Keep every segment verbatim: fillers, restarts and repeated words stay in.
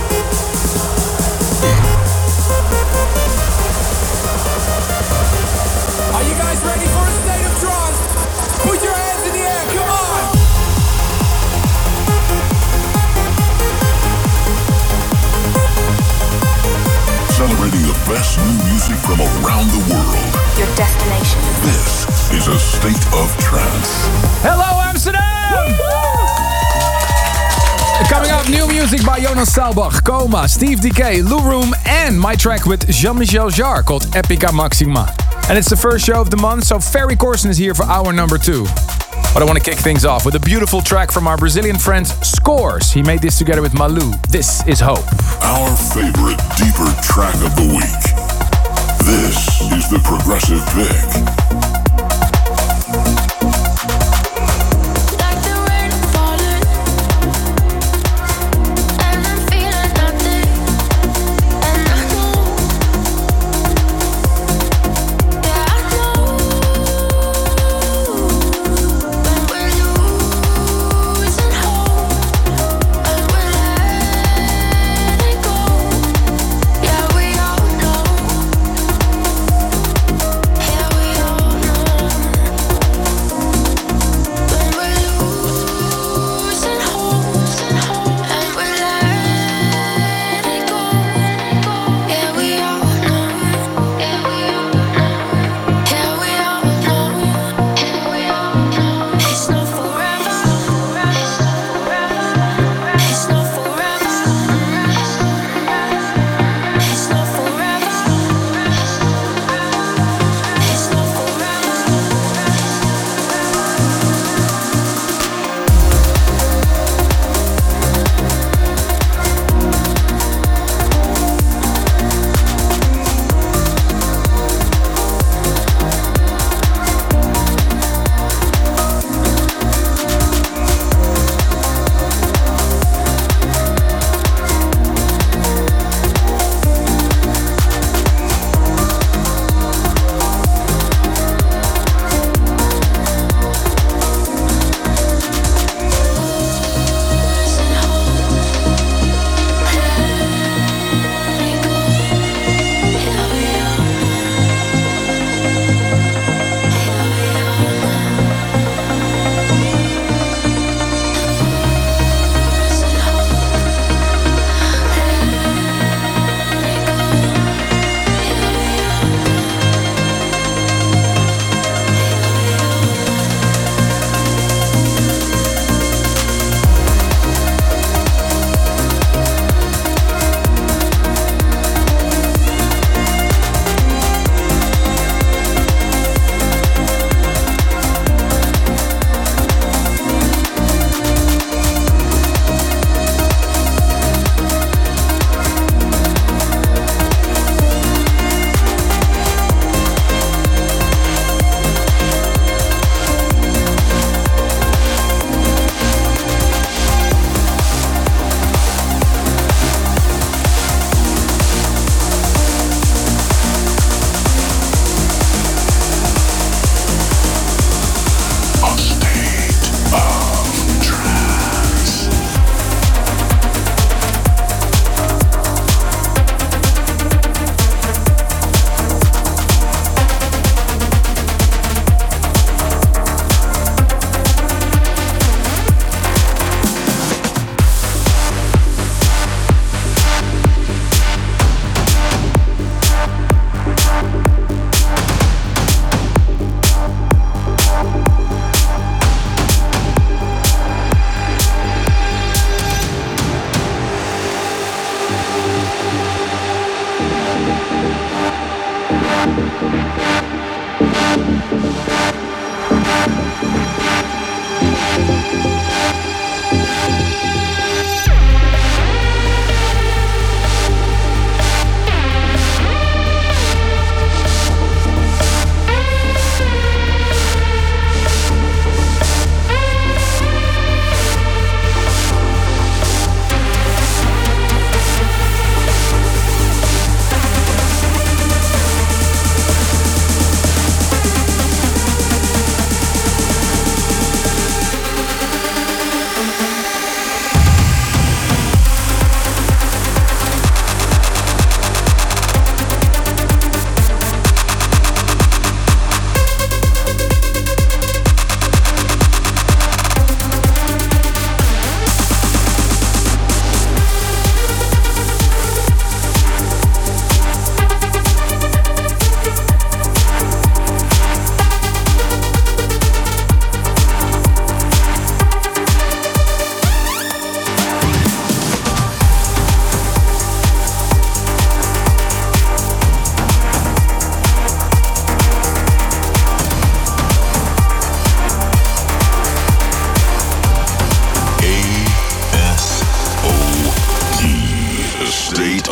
Best new music from around the world. Your destination. This is a state of trance. Hello, Amsterdam! Coming up, new music by Jonas Saalbach, Coma, Steve Decay, Lou Room, and my track with Jean-Michel Jarre called Epica Maxima. And it's the first show of the month, so Ferry Corsten is here for hour number two. But I want to kick things off with a beautiful track from our Brazilian friend Scores. He made this together with Malu. This is Hope. Our favorite deeper track of the week. This is the Progressive Pick. Yeah, we all know.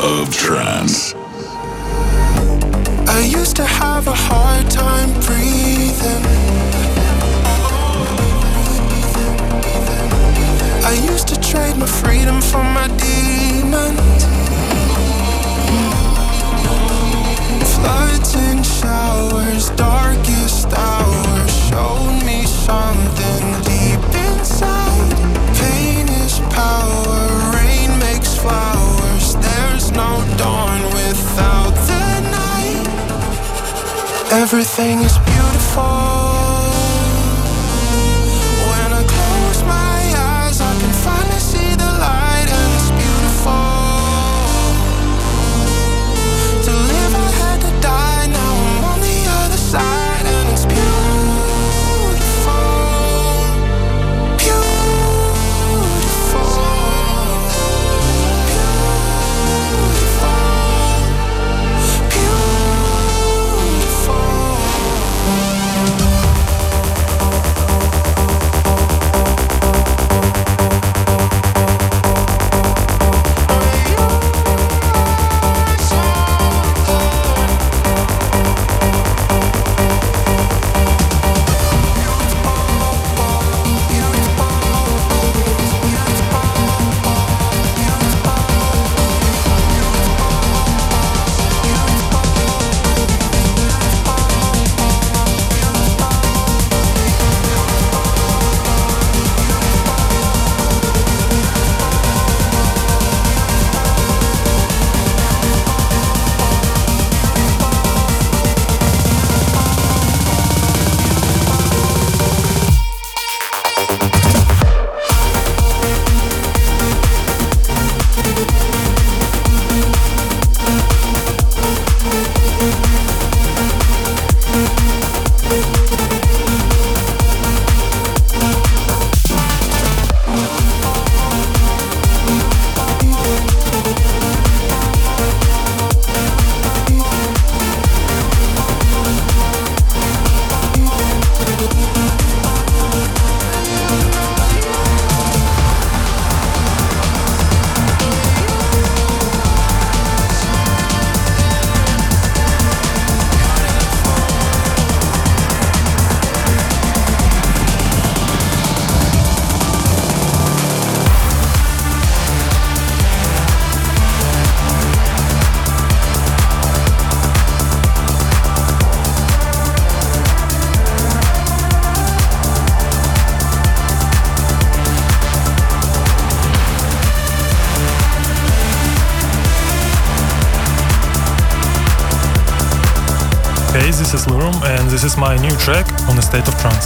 of trance. I used to have a hard time breathing. I used to trade my freedom for my demons. Floods and showers, darkest hours showed me something deep inside. Pain is power, rain makes flowers. There's no dawn without the night. Everything is beautiful. When I close my eyes, I can finally see the light, and it's beautiful. To live, I had to die. Now I'm on the other side, and it's beautiful, beautiful, beautiful, beautiful. Hey, this is Lurum, and this is my new track on A State of Trance.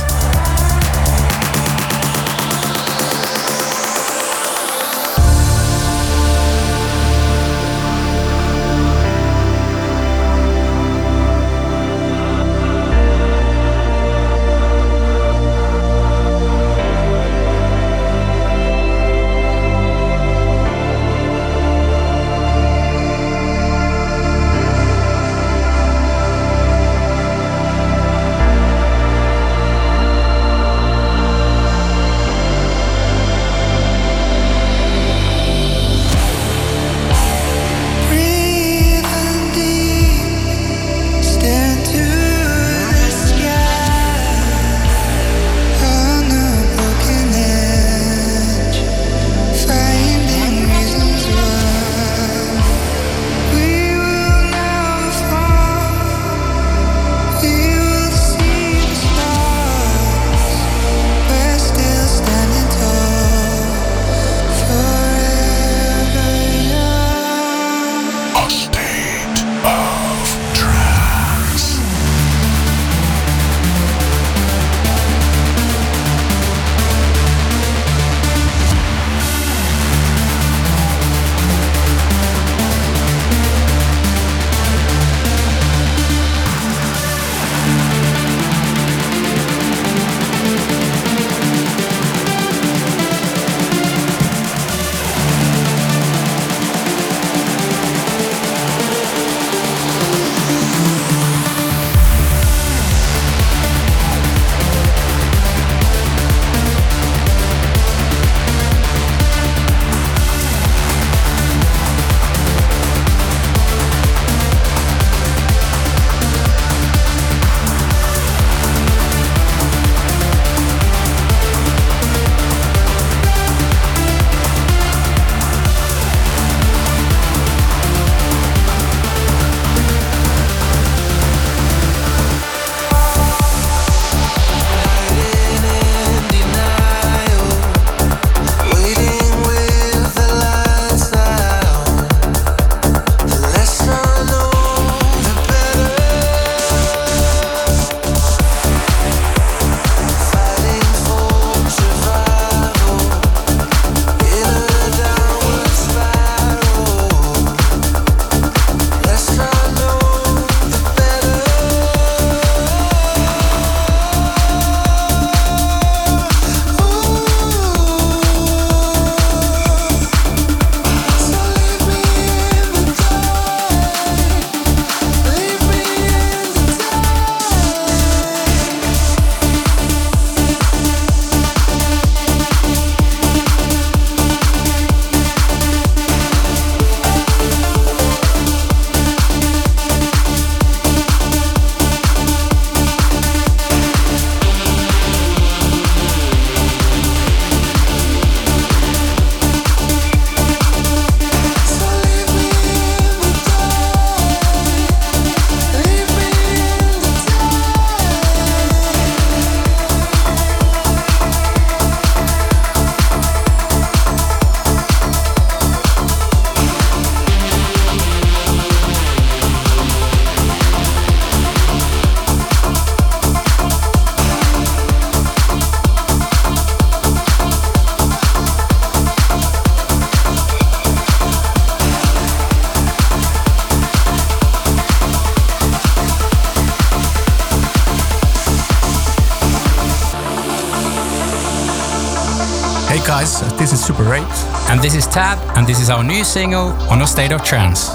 Trance. This is Super eight. And this is Tad, and this is our new single, On a State of Trance.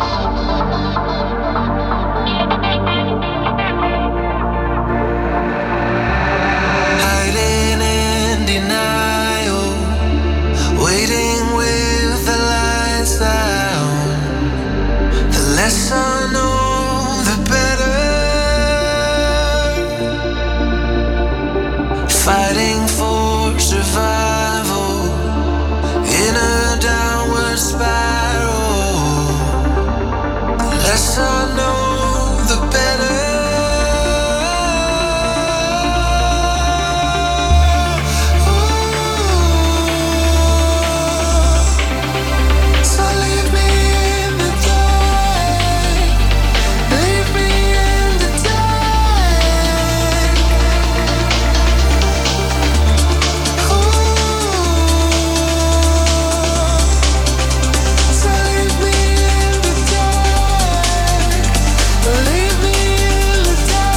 Hiding in denial, waiting with the lights down. The less I know, the better. Fighting for survival in a downward spiral. The less I know, the better. So leave me in the dark, leave me in the dark. So leave me in the dark, leave me in the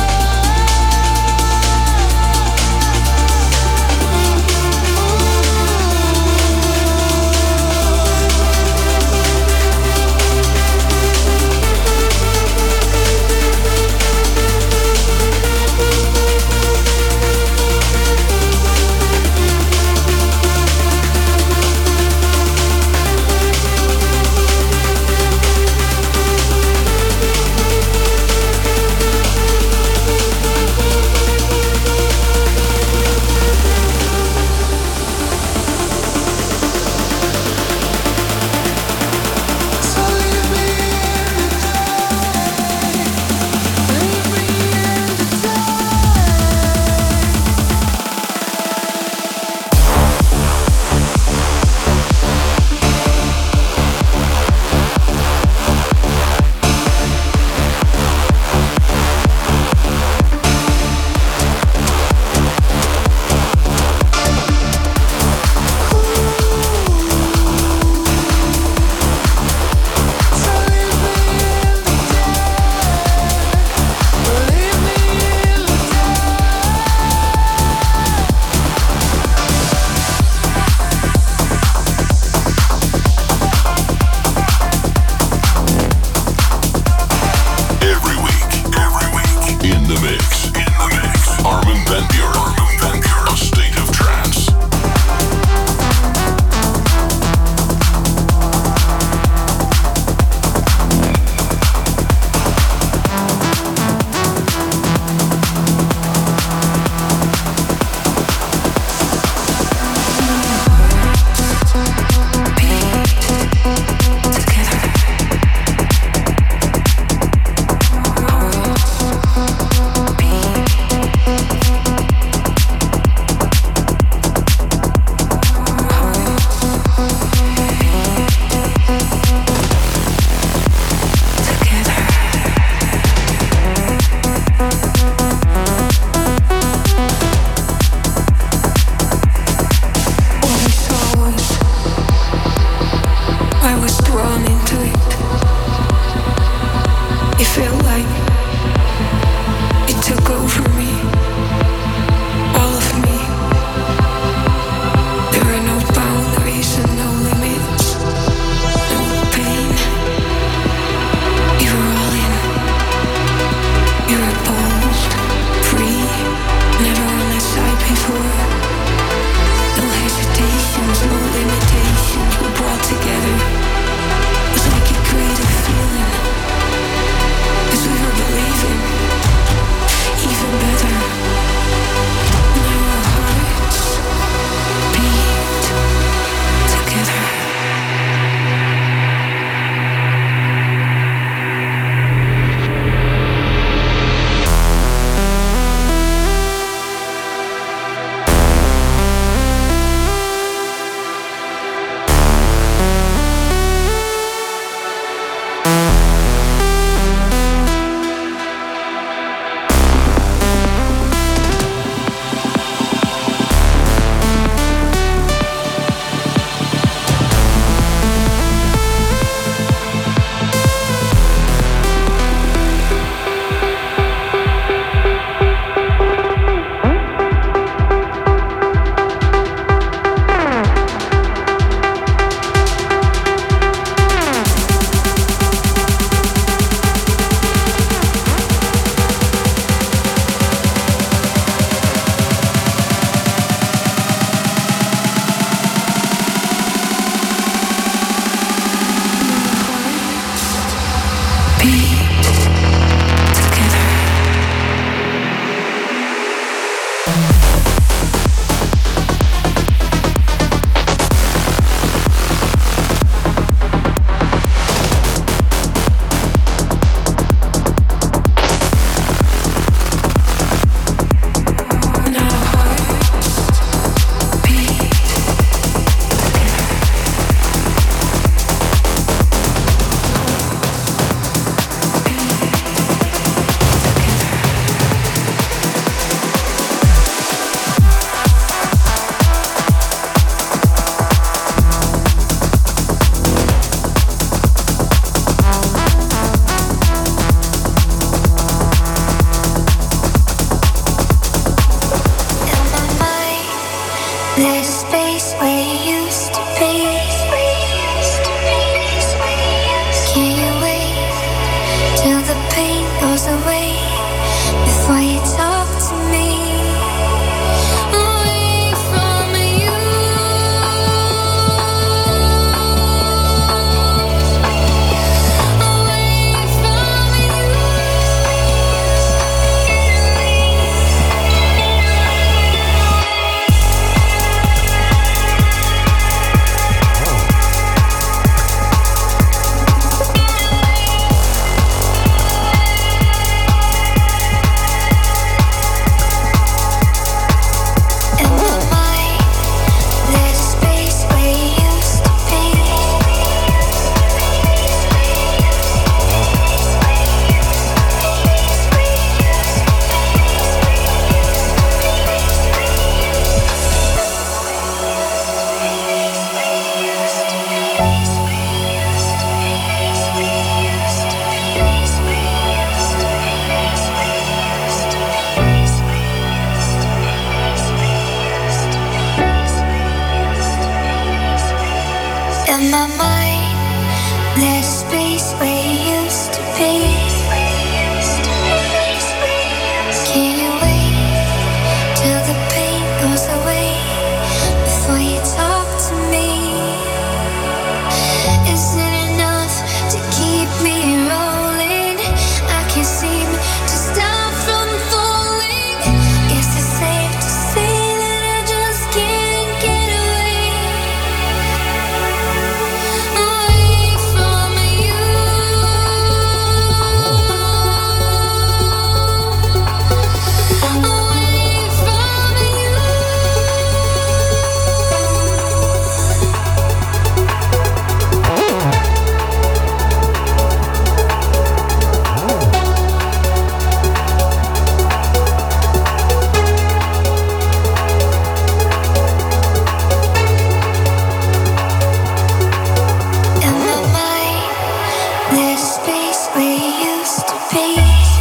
Every week, every week, in the mix, in the mix. Armin van Buuren, Armin van Buuren, A State of Trance. What I saw was I was drawn into it. It felt like it took over me, all of me. There were no boundaries and no limits, no pain. You were all in. You were bold, free, never on that side before. No hesitations, no limitations were brought together. It was like you There's space where you used to be. Can't wait till the pain goes away before you talk to me. Is it enough to keep me rolling? I can't seem to stop from falling. Guess it's safe to say that I just can't get away. Away from you. Away from you. In my mind, there's space where you used to be.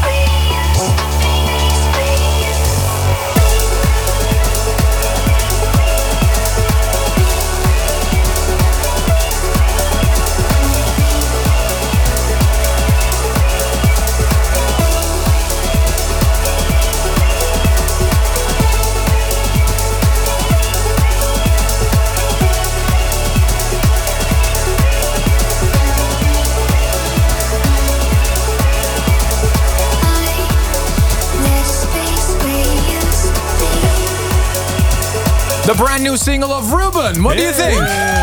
There's space where you used to be. The brand new single of Ruben. What do you think?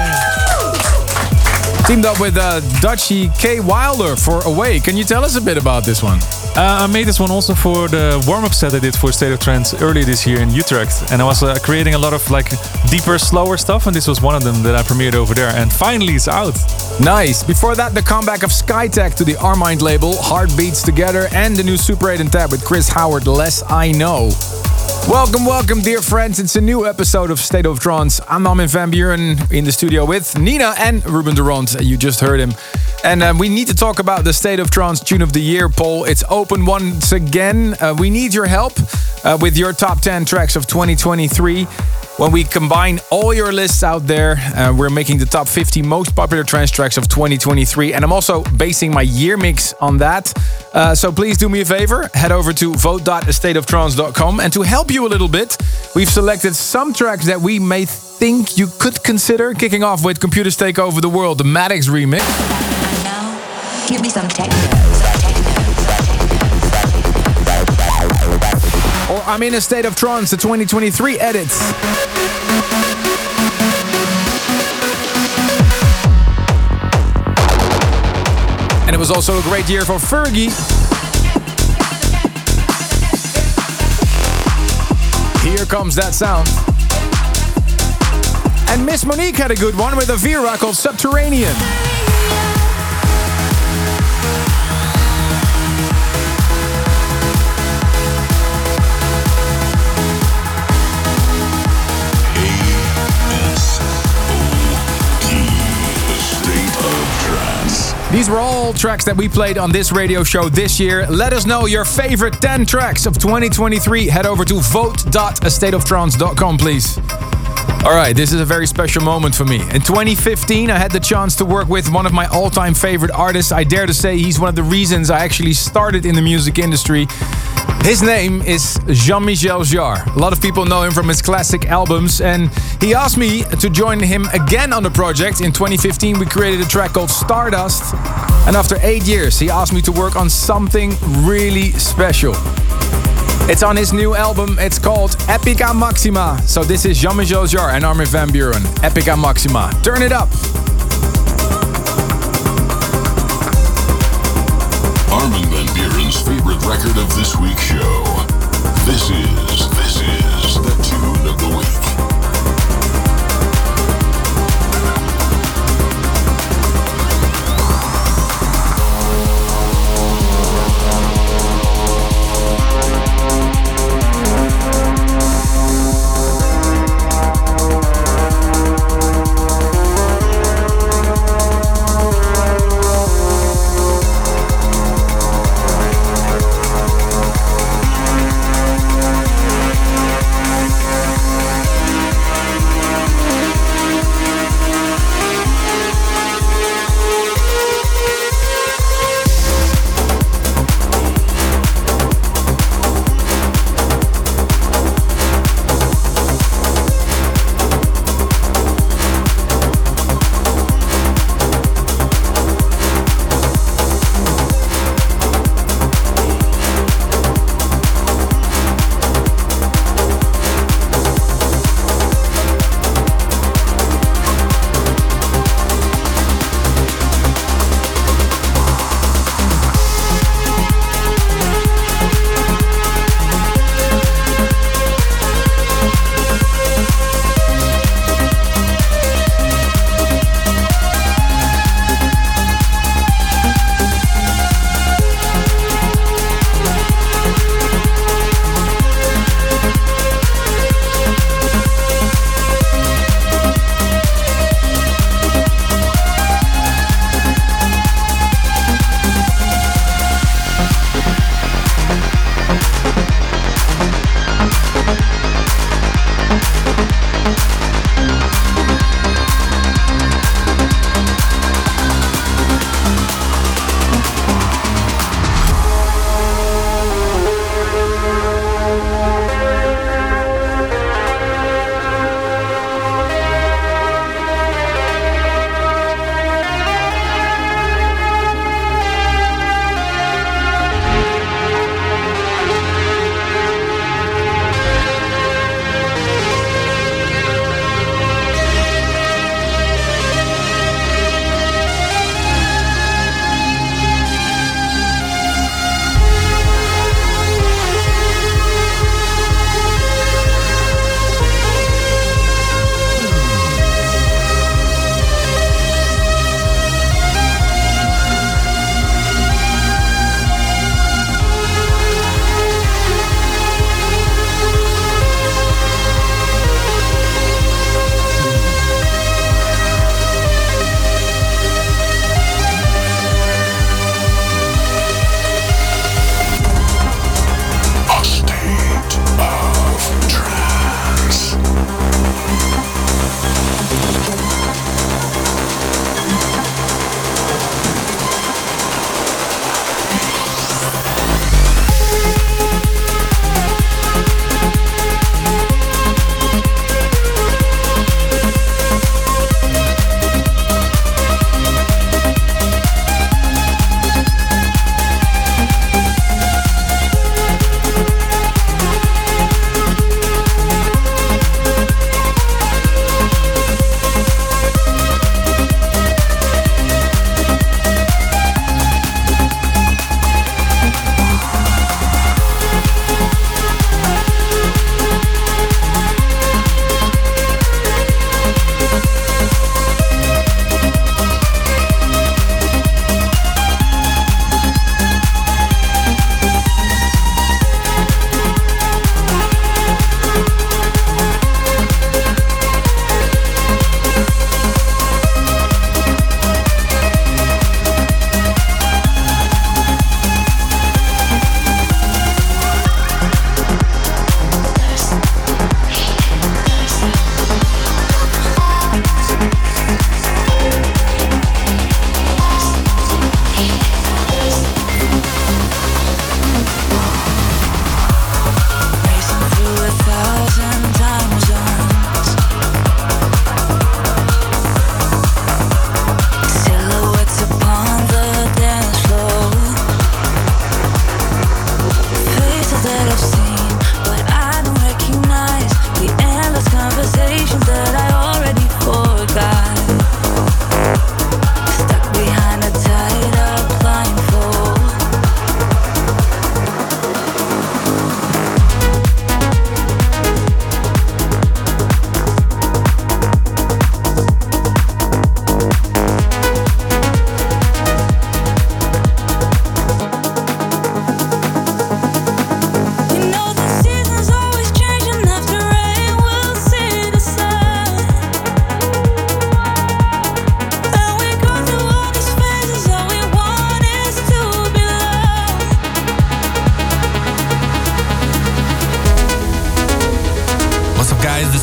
Teamed up with uh, Dutchie K. Wilder for Away. Can you tell us a bit about this one? Uh, I made this one also for the warm-up set I did for State of Trance earlier this year in Utrecht, and I was uh, creating a lot of like deeper, slower stuff, and this was one of them that I premiered over there, and finally it's out. Nice. Before that, the comeback of Skytech to the Armind label, Heartbeats Together, and the new Super eight and tab with Chris Howard, Less I Know. Welcome, welcome, dear friends. It's a new episode of State of Trance. I'm Armin van Buuren in the studio with Nina and Ruben de Ronde. You just heard him. And uh, we need to talk about the State of Trance Tune of the Year poll. It's open once again. Uh, we need your help uh, with your top ten tracks of twenty twenty-three. When we combine all your lists out there, uh, we're making the top fifty most popular trance tracks of twenty twenty-three. And I'm also basing my year mix on that. Uh, so please do me a favor, head over to vote dot a state of trance dot com. And to help you a little bit, we've selected some tracks that we may think you could consider. Kicking off with Computers Take Over the World, the Maddox remix. Now, give me some techno. Or I'm in a State of Trance, the twenty twenty-three edits. And it was also a great year for Fergie. Here comes that sound. And Miss Monique had a good one with a Vera called Subterranean. These were all tracks that we played on this radio show this year. Let us know your favorite ten tracks of twenty twenty-three. Head over to vote dot a state of trance dot com, please. All right, this is a very special moment for me. In twenty fifteen, I had the chance to work with one of my all-time favorite artists. I dare to say he's one of the reasons I actually started in the music industry. His name is Jean-Michel Jarre. A lot of people know him from his classic albums, and he asked me to join him again on the project. In twenty fifteen, we created a track called Stardust, and after eight years, he asked me to work on something really special. It's on his new album. It's called Epica Maxima. So this is Jean-Michel Jarre and Armin van Buuren. Epica Maxima. Turn it up. Armin van Buuren's favorite record of this week's show. This is, this is the Tune of the Week.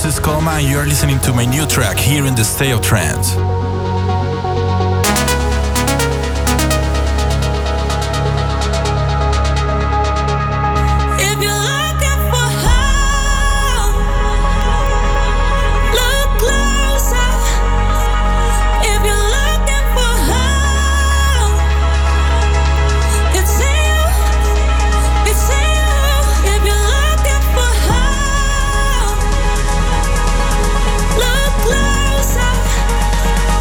is Coma and you're listening to my new track here in the State of Trance. Look closer.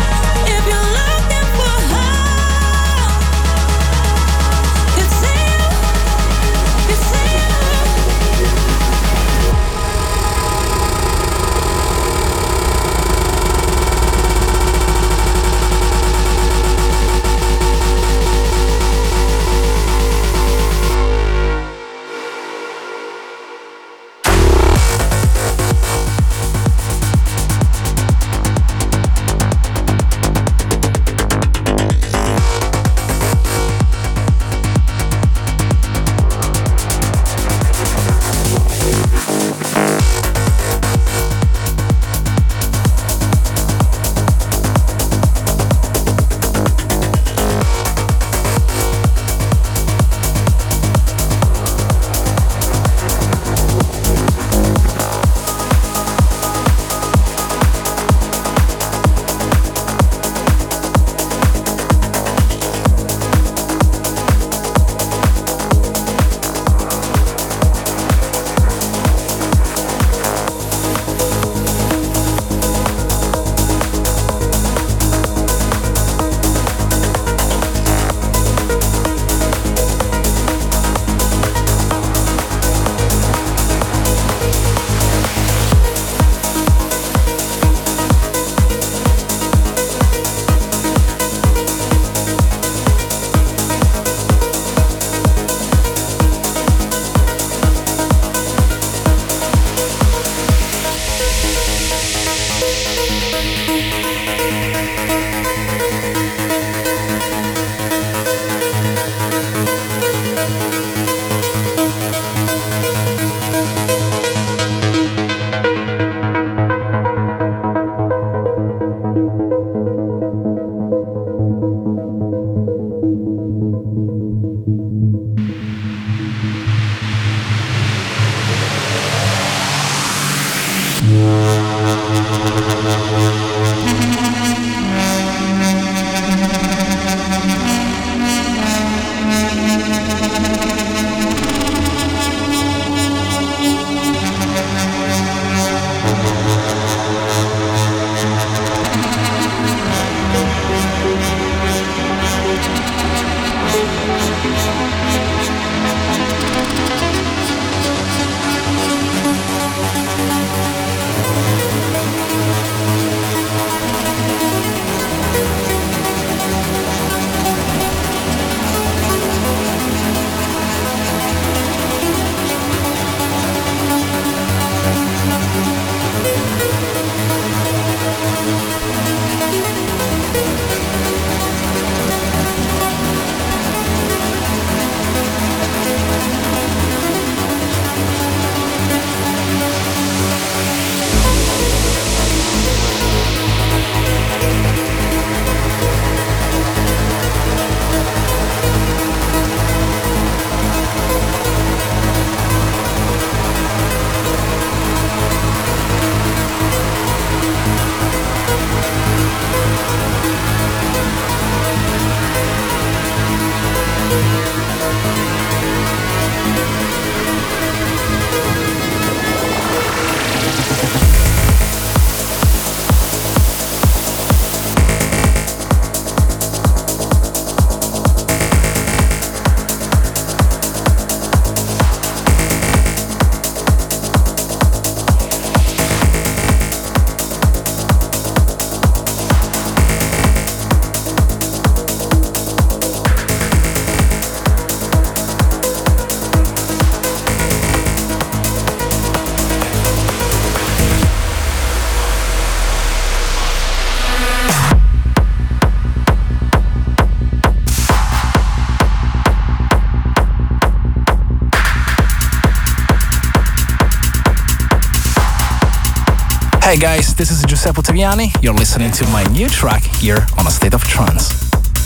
Hey guys, this is Giuseppe Ottaviani. You're listening to my new track here on A State of Trance.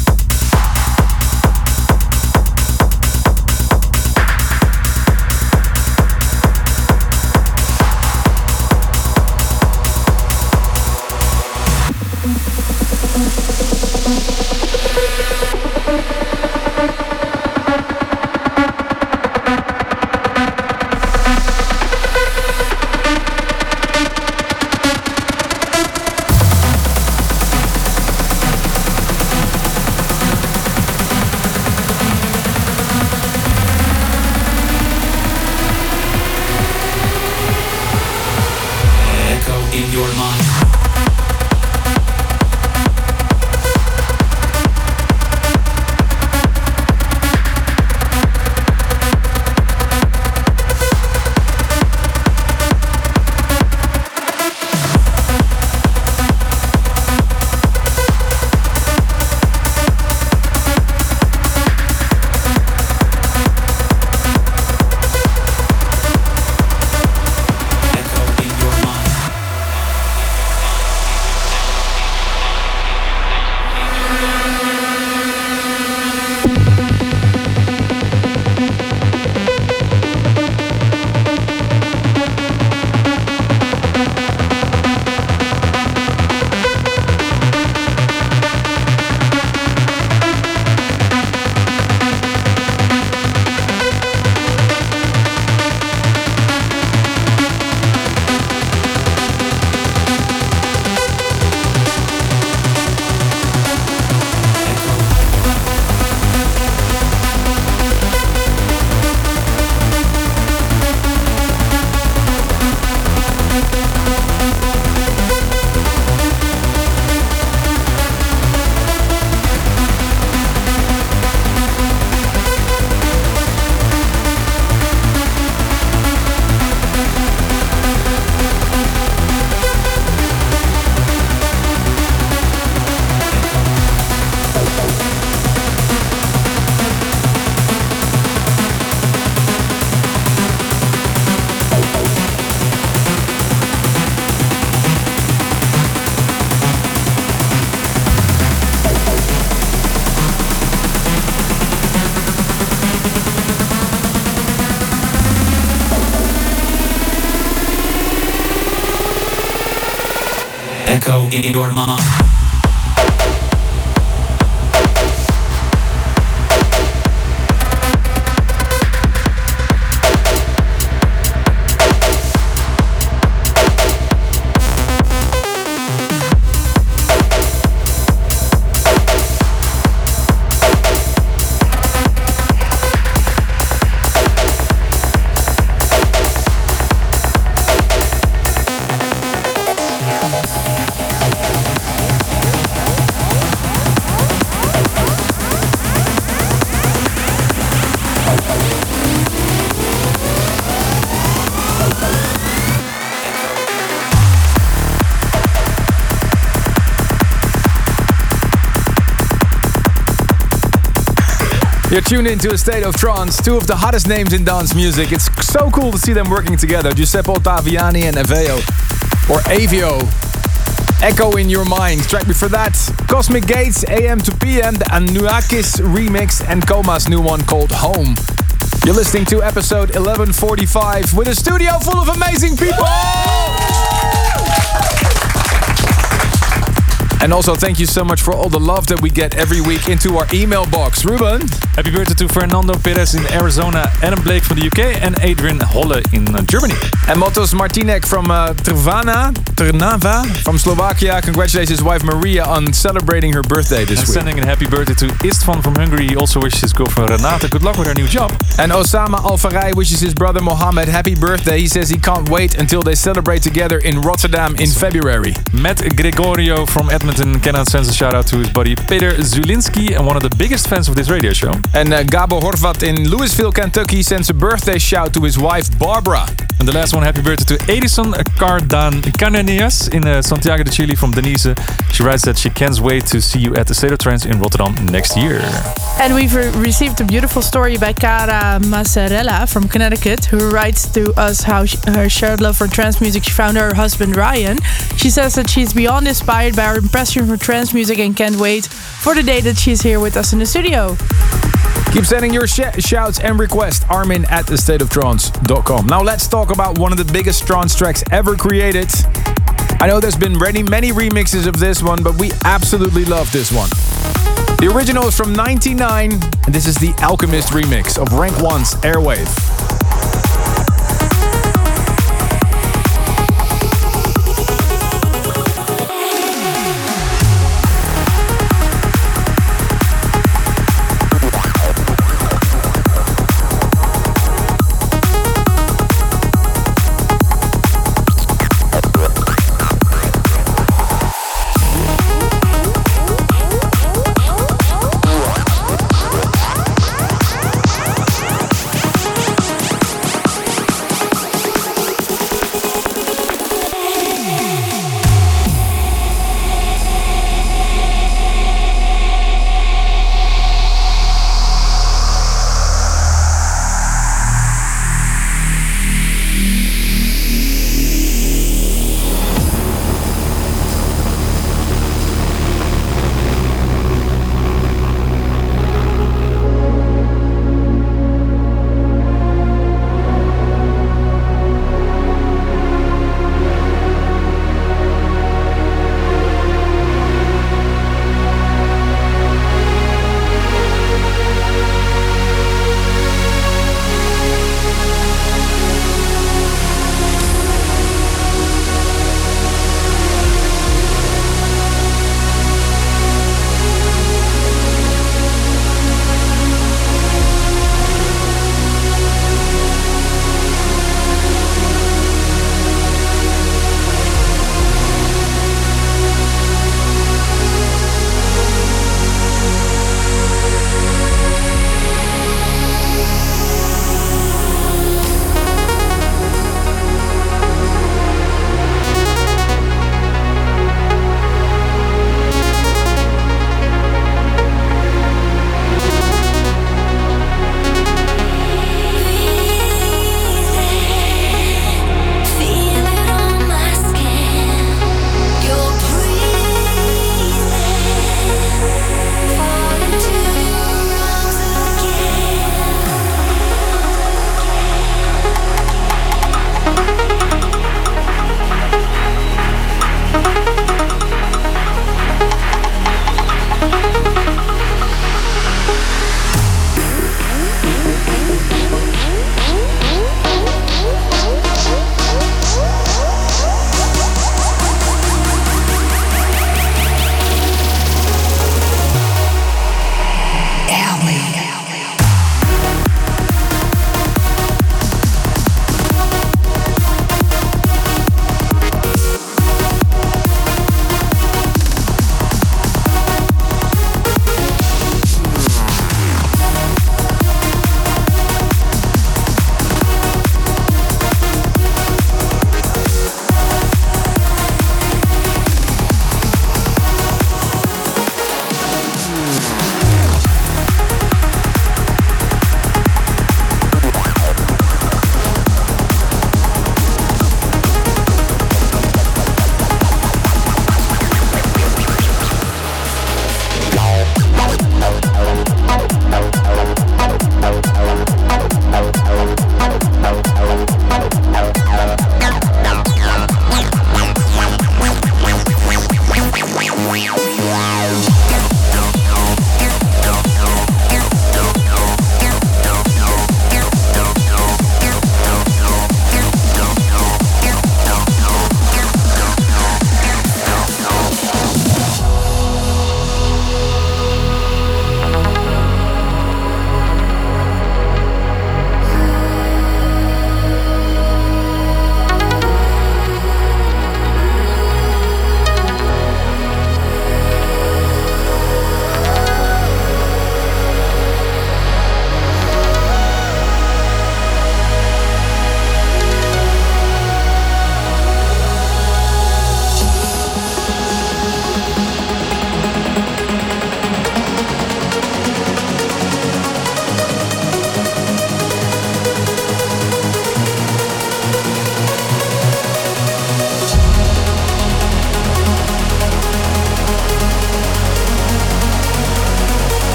Echo in your mind. You're tuned into A State of Trance, two of the hottest names in dance music. It's so cool to see them working together. Giuseppe Ottaviani and Aveo, or Avio. Echo in Your Mind. Track before that, Cosmic Gates, A M to P M, the Anuakis remix, and Coma's new one called Home. You're listening to episode eleven forty-five with a studio full of amazing people! And also thank you so much for all the love that we get every week into our email box. Ruben. Happy birthday to Fernando Perez in Arizona, Adam Blake from the U K, and Adrian Holle in uh, Germany. And Motos Martinek from uh, Trvana, Trnava from Slovakia. Congratulates his wife Maria on celebrating her birthday this and week. Sending a happy birthday to Istvan from Hungary. He also wishes his girlfriend Renata good luck with her new job. And Osama Alfarai wishes his brother Mohammed happy birthday. He says he can't wait until they celebrate together in Rotterdam in February. Matt Gregorio from Edmonton, Canada, sends a shout out to his buddy Peter Zulinski and one of the biggest fans of this radio show. And uh, Gabo Horvat in Louisville, Kentucky sends a birthday shout to his wife Barbara. And the last one, happy birthday to Edison Cardan Cananias in uh, Santiago de Chile from Denise. She writes that she can't wait to see you at the State of Trance in Rotterdam next year. And we've re- received a beautiful story by Cara Mazzarella from Connecticut, who writes to us how she, her shared love for trance music she found her husband Ryan. She says that she's beyond inspired by our impression for trance music and can't wait for the day that she's here with us in the studio. Keep sending your sh- shouts and requests. Armin at the state of trance dot com. Now let's talk about one of the biggest trance tracks ever created. I know there's been many, many remixes of this one, but we absolutely love this one. The original is from ninety-nine, and this is the Alchemist remix of Rank one's Airwave.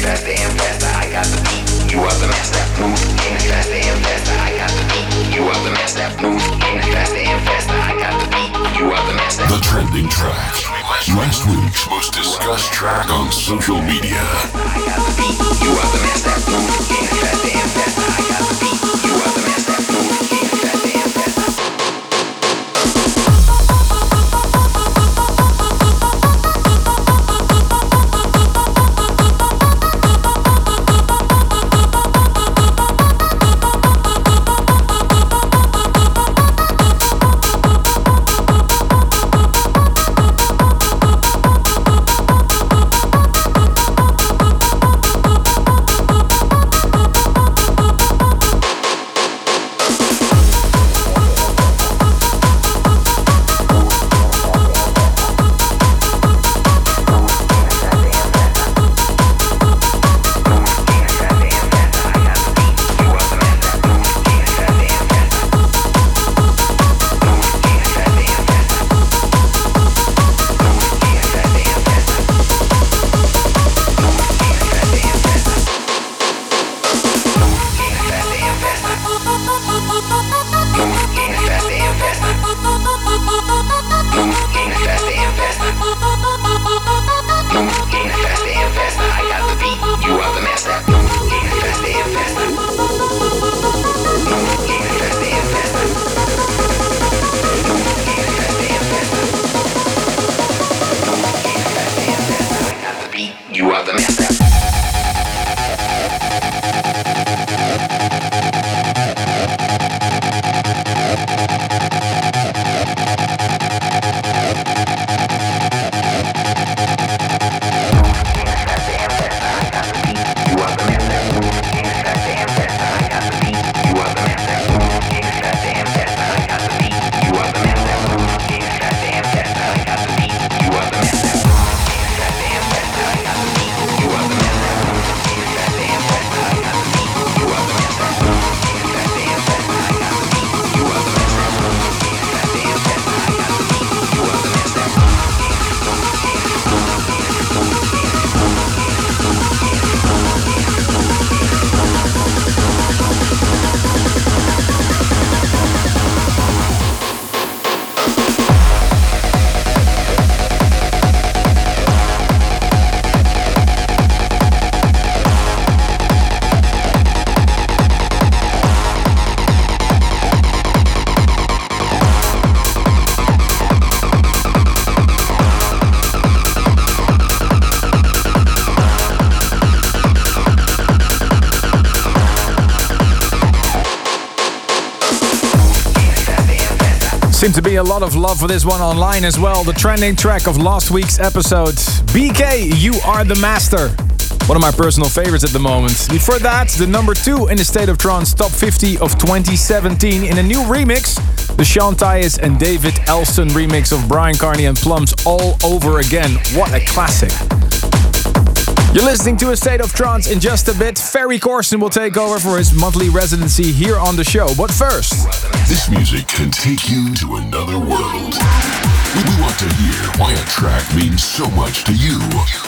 faster and faster. I got the beat. You are the master. Move getting faster and faster. I got the beat. You are the master. Move getting faster and faster. I got the beat. You are the master. The trending track. Last week's most discussed track on social media. I got the beat. You are the master. Move getting faster and faster. I got the beat. You are the master. Move getting faster and faster. Seems to be a lot of love for this one online as well. The trending track of last week's episode. B K, You Are The Master. One of my personal favorites at the moment. Before that, the number two in the State of Trance Top fifty of twenty seventeen in a new remix. The Sean Tyas and David Elson remix of Brian Carney and Plums All Over Again. What a classic. You're listening to A State of Trance. In just a bit, Ferry Corsten will take over for his monthly residency here on the show. But first, this music can take you to another world. We want to hear why a track means so much to you.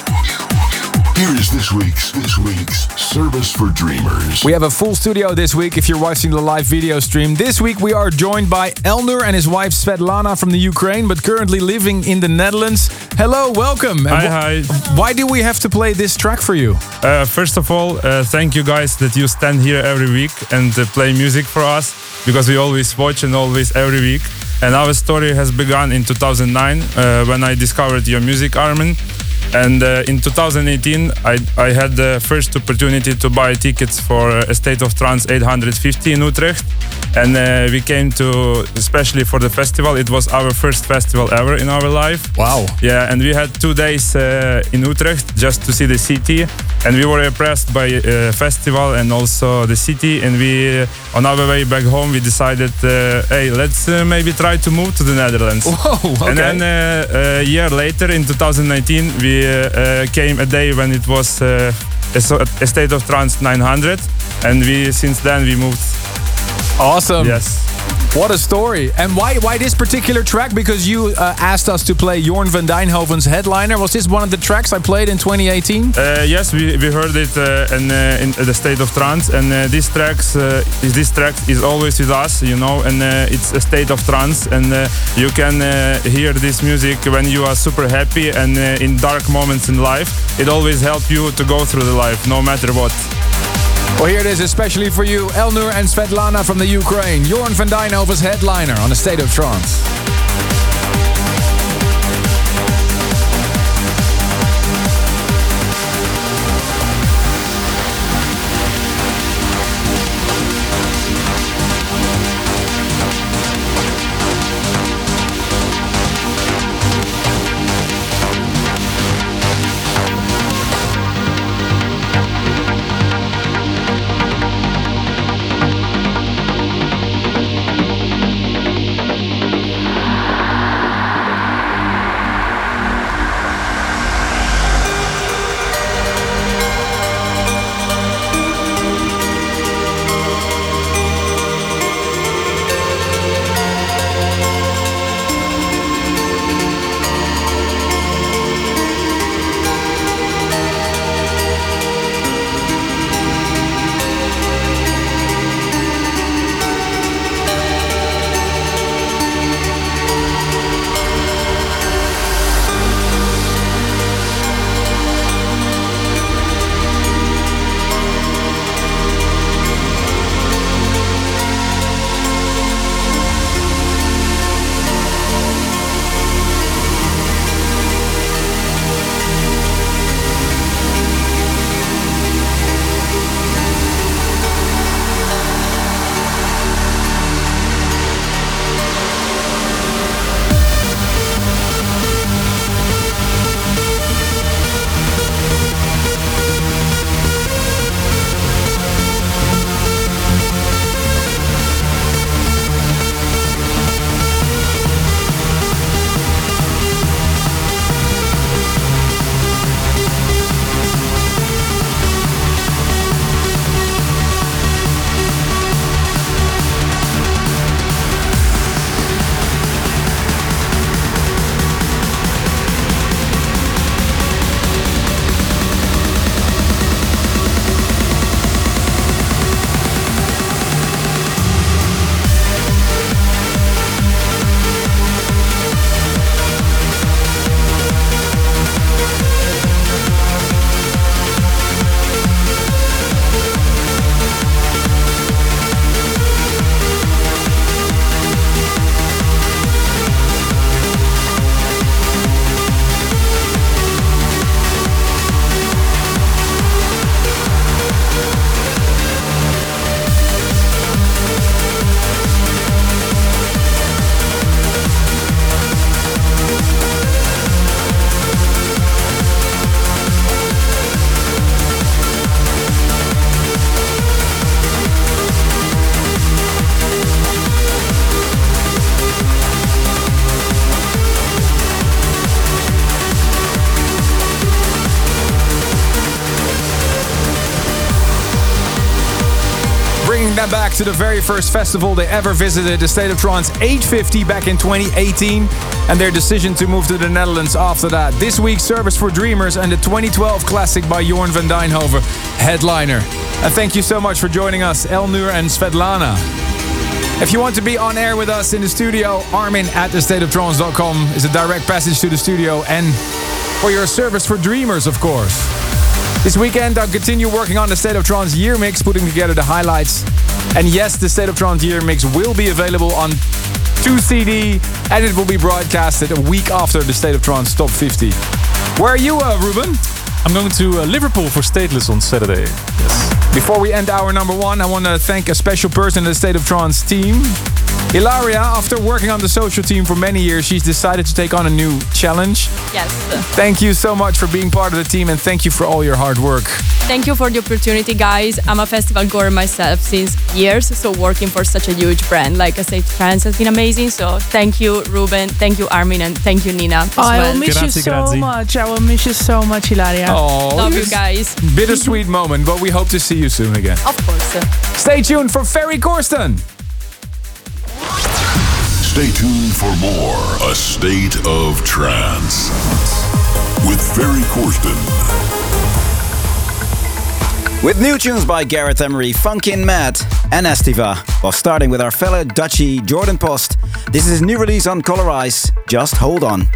Here is this week's this week's Service for Dreamers. We have a full studio this week if you're watching the live video stream. This week we are joined by Elnur and his wife Svetlana from the Ukraine, but currently living in the Netherlands. Hello, welcome. Hi, hi. Why do we have to play this track for you? Uh, first of all, uh, thank you guys that you stand here every week and uh, play music for us, because we always watch and always every week. And our story has begun in two thousand nine uh, when I discovered your music, Armin. And uh, in two thousand eighteen, I, I had the first opportunity to buy tickets for uh, A State of Trance eight hundred fifty in Utrecht. And uh, we came to, especially for the festival, it was our first festival ever in our life. Wow. Yeah, and we had two days uh, in Utrecht just to see the city. And we were impressed by the uh, festival and also the city. And we, uh, on our way back home, we decided, uh, hey, let's uh, maybe try to move to the Netherlands. Whoa, okay. And then uh, a year later, in two thousand nineteen, we uh, uh, came a day when it was uh, a, a State of Trance nine hundred. And we, since then, we moved. Awesome. Yes. What a story. And why why this particular track? Because you uh, asked us to play Jorn van Dijnhoven's Headliner. Was this one of the tracks I played in twenty eighteen? Uh, yes, we, we heard it uh, in, uh, in the State of Trance, and uh, this tracks uh, is this track is always with us, you know, and uh, it's a state of trance, and uh, you can uh, hear this music when you are super happy and uh, in dark moments in life. It always helps you to go through the life, no matter what. Well, here it is, especially for you, Elnur and Svetlana from the Ukraine. Jorn van Dijnhoven's Headliner on A State of Trance. Them back to the very first festival they ever visited, the State of Trance eight fifty back in twenty eighteen, and their decision to move to the Netherlands after that. This week's Service for Dreamers and the twenty twelve classic by Jorn van Dijnhoven, Headliner. And thank you so much for joining us, Elnur and Svetlana. If you want to be on air with us in the studio, Armin at the state of trance dot com is a direct passage to the studio, and for your Service for Dreamers, of course. This weekend, I'll continue working on the State of Trance Year Mix, putting together the highlights. And yes, the State of Trance Year Mix will be available on two C D, and it will be broadcasted a week after the State of Trance Top fifty. Where are you, uh, Ruben? I'm going to uh, Liverpool for Stateless on Saturday. Yes. Before we end hour number one, I want to thank a special person in the State of Trance team. Hilaria, after working on the social team for many years, she's decided to take on a new challenge. Yes. Thank you so much for being part of the team, and thank you for all your hard work. Thank you for the opportunity, guys. I'm a festival goer myself since years, so working for such a huge brand like A State of Trance has been amazing. So thank you, Ruben. Thank you, Armin, and thank you, Nina. As oh, well. I will miss Grazie, you so grazie. much. I will miss you so much, Hilaria. Oh, love you guys. Bittersweet moment, but we hope to see you soon again. Of course. Stay tuned for Ferry Corsten. Stay tuned for more A State of Trance with Ferry Corsten. With new tunes by Gareth Emery, Funkin' Mad and Estiva. While starting with our fellow Dutchie Jordan Post. This is his new release on Colorize, Just Hold On.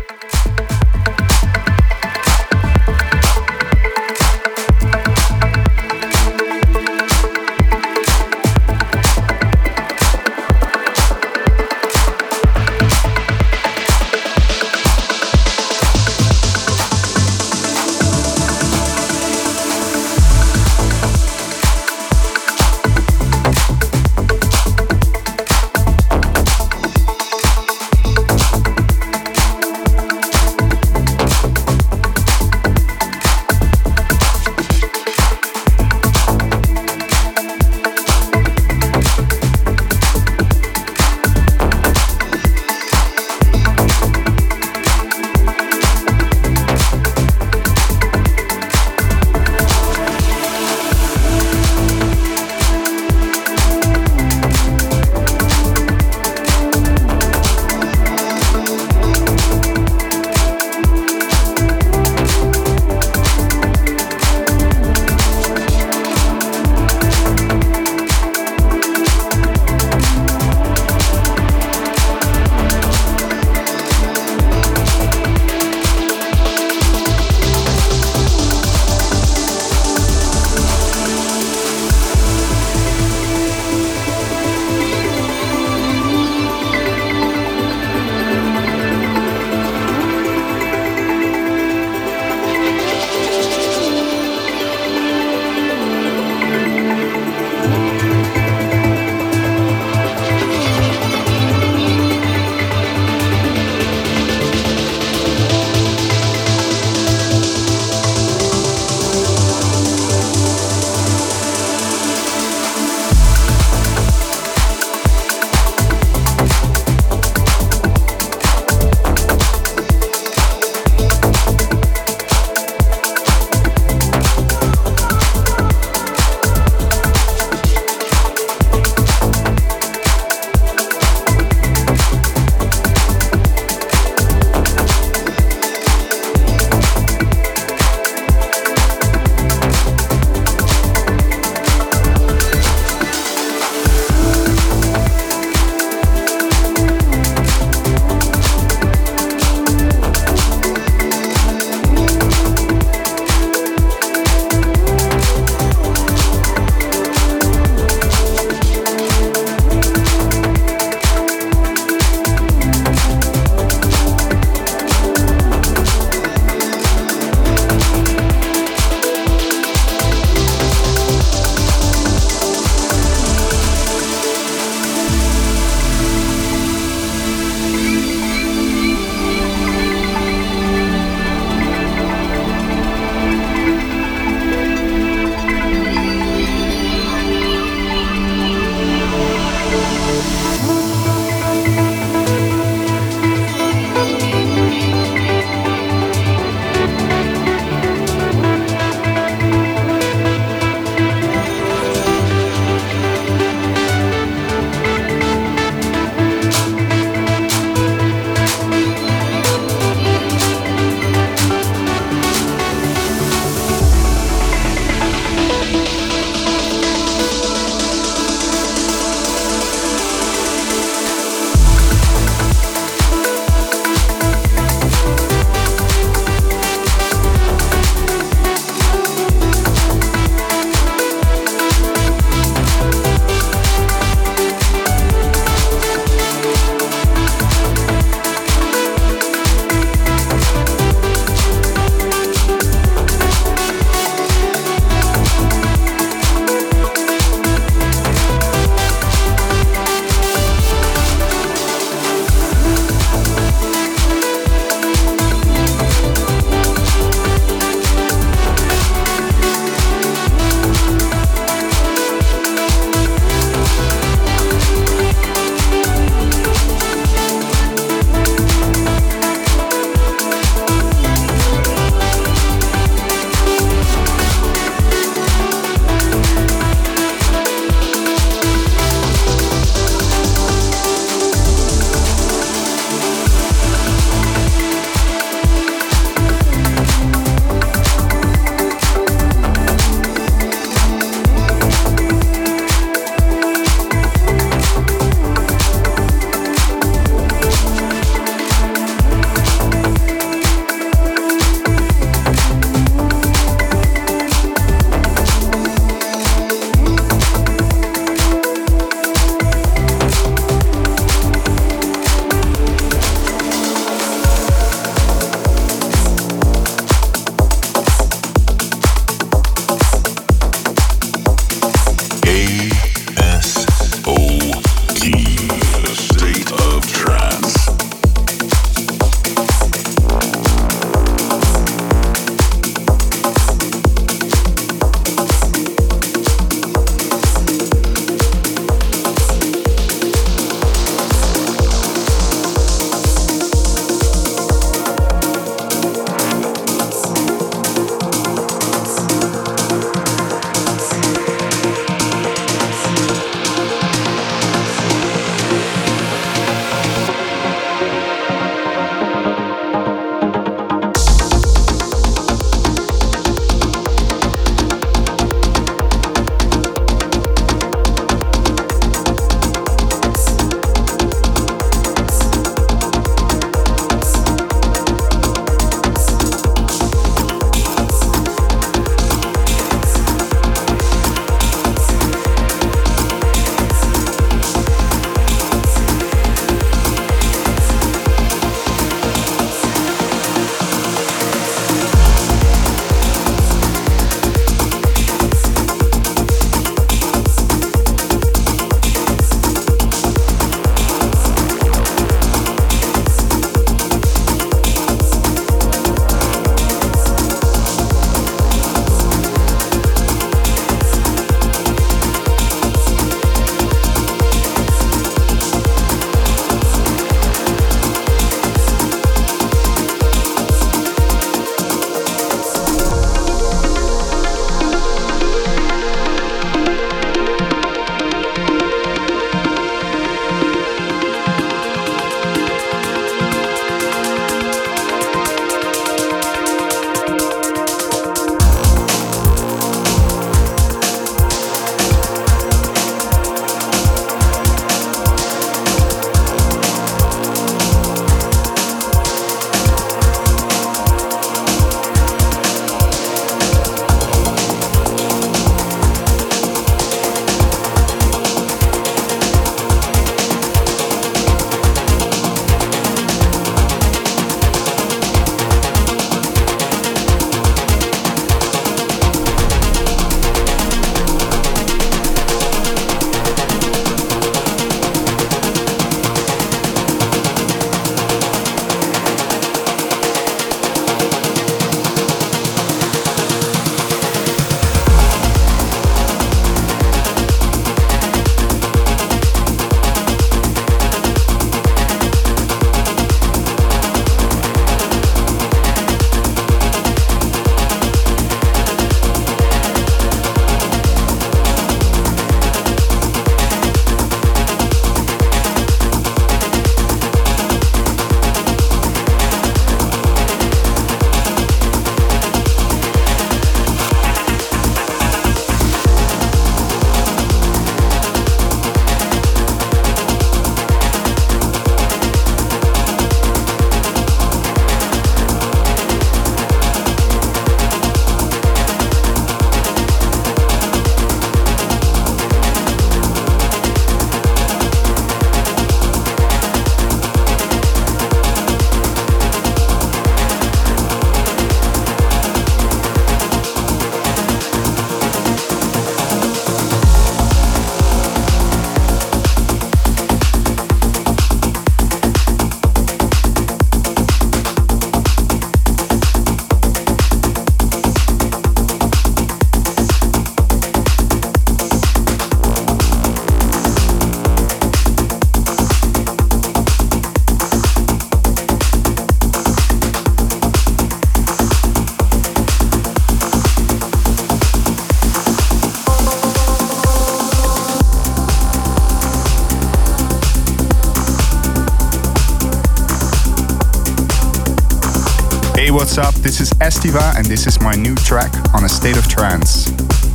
Hey, what's up? This is Estiva and this is my new track on A State of Trance.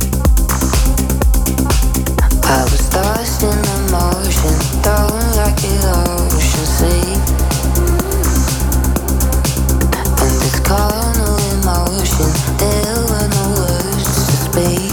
I was lost in emotion, thrown like the ocean sea. And this carnal emotion, there were no words to speak.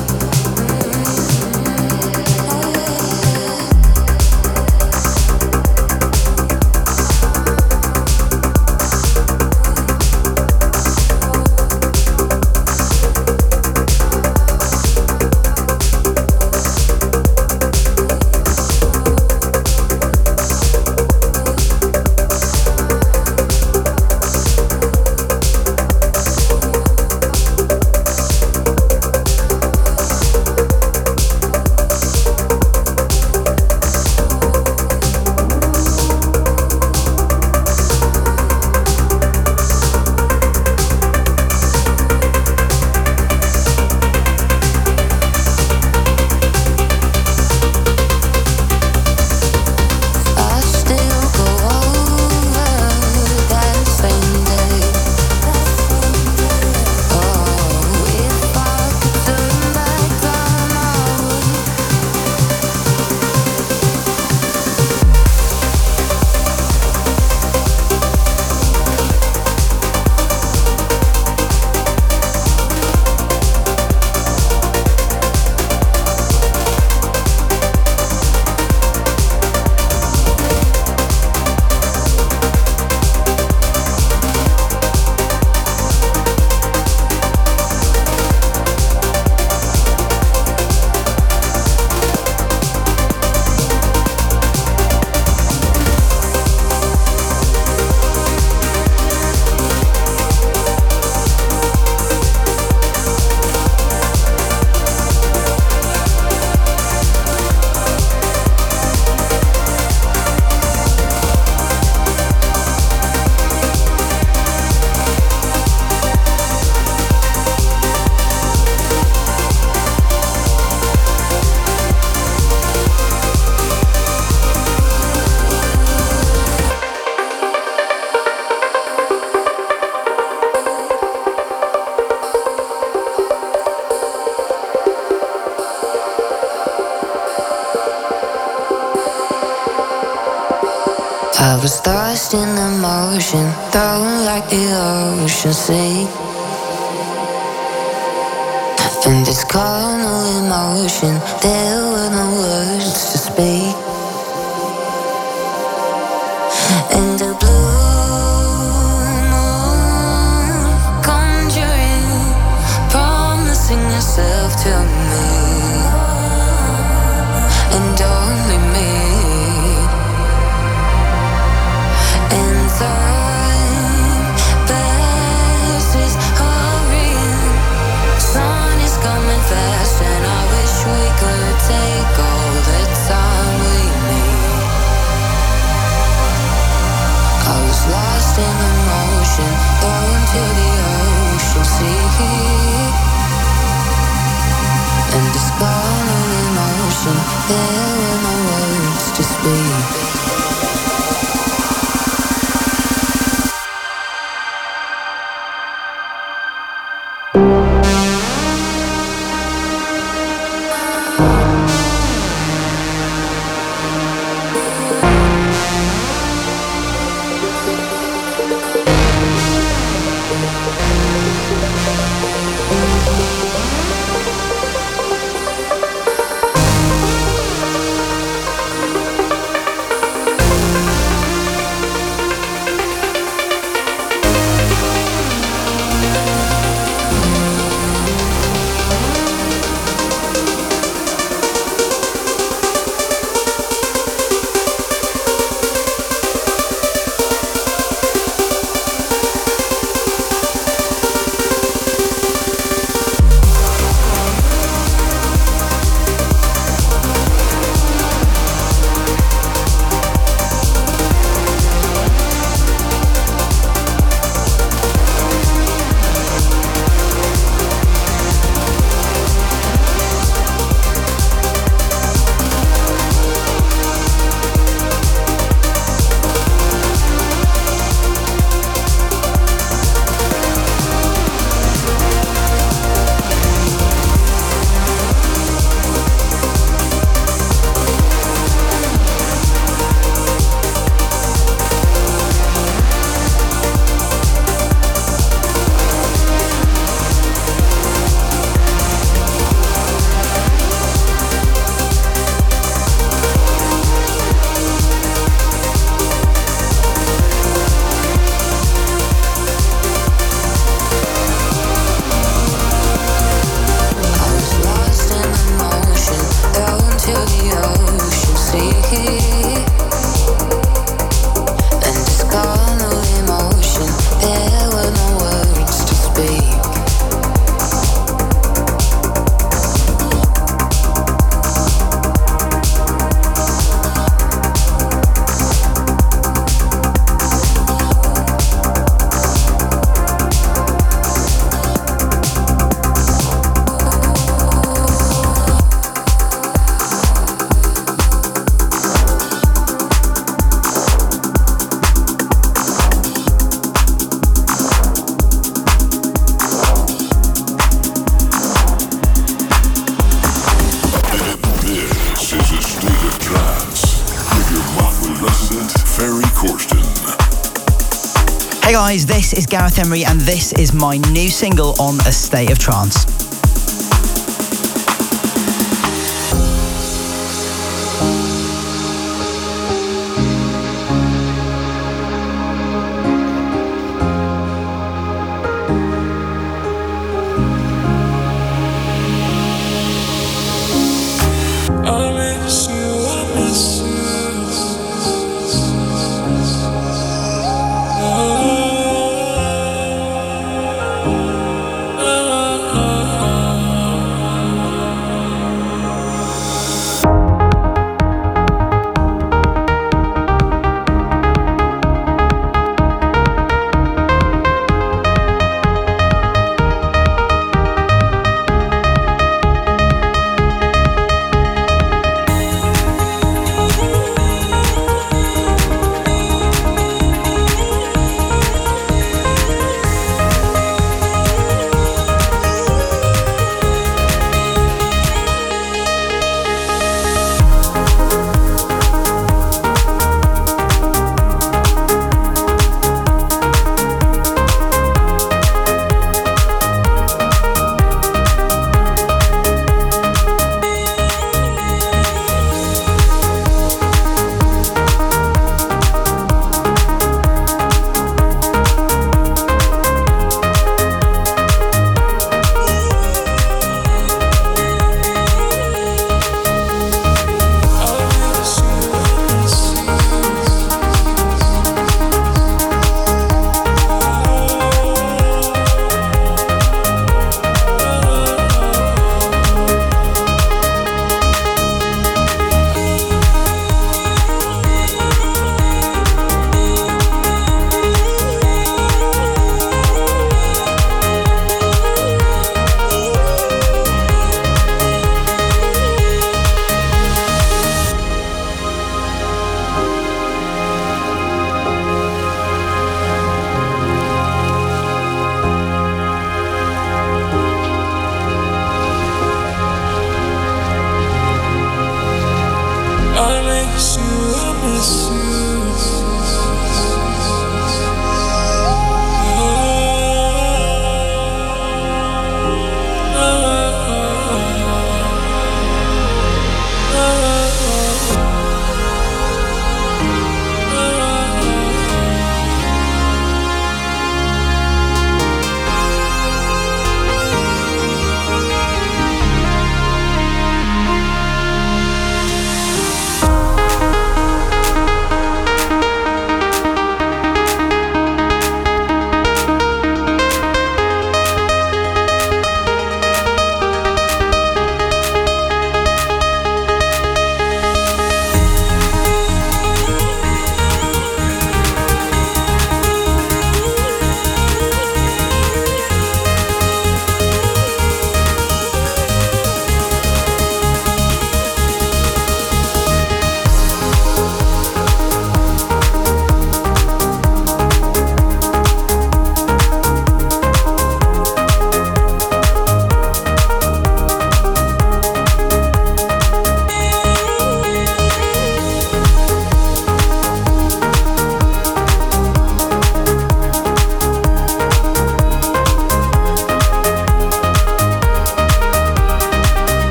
I was lost in the motion, thrown like the ocean sea. In this carnal emotion, there were no words to speak. And the blue moon conjuring, promising herself to me, and only me. And time passes hurrying, sun is coming fast, and I wish we could take all the time we need. I was lost in emotion, thrown to the ocean sea. And this carnal emotion, there were no words to speak. Hey guys, this is Gareth Emery and this is my new single on A State of Trance.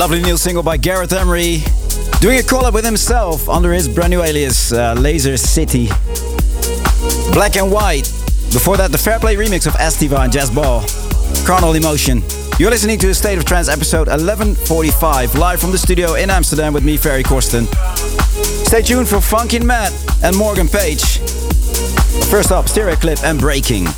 Lovely new single by Gareth Emery, doing a collab with himself under his brand new alias, uh, Laser City. Black and White. Before that, the Fair Play remix of Estiva and Jazz Ball, Carnal Emotion. You're listening to A State of Trance episode eleven forty-five, live from the studio in Amsterdam with me, Ferry Corsten. Stay tuned for Funkin' Matt and Morgan Page. First up, Stereoclip and Breaking.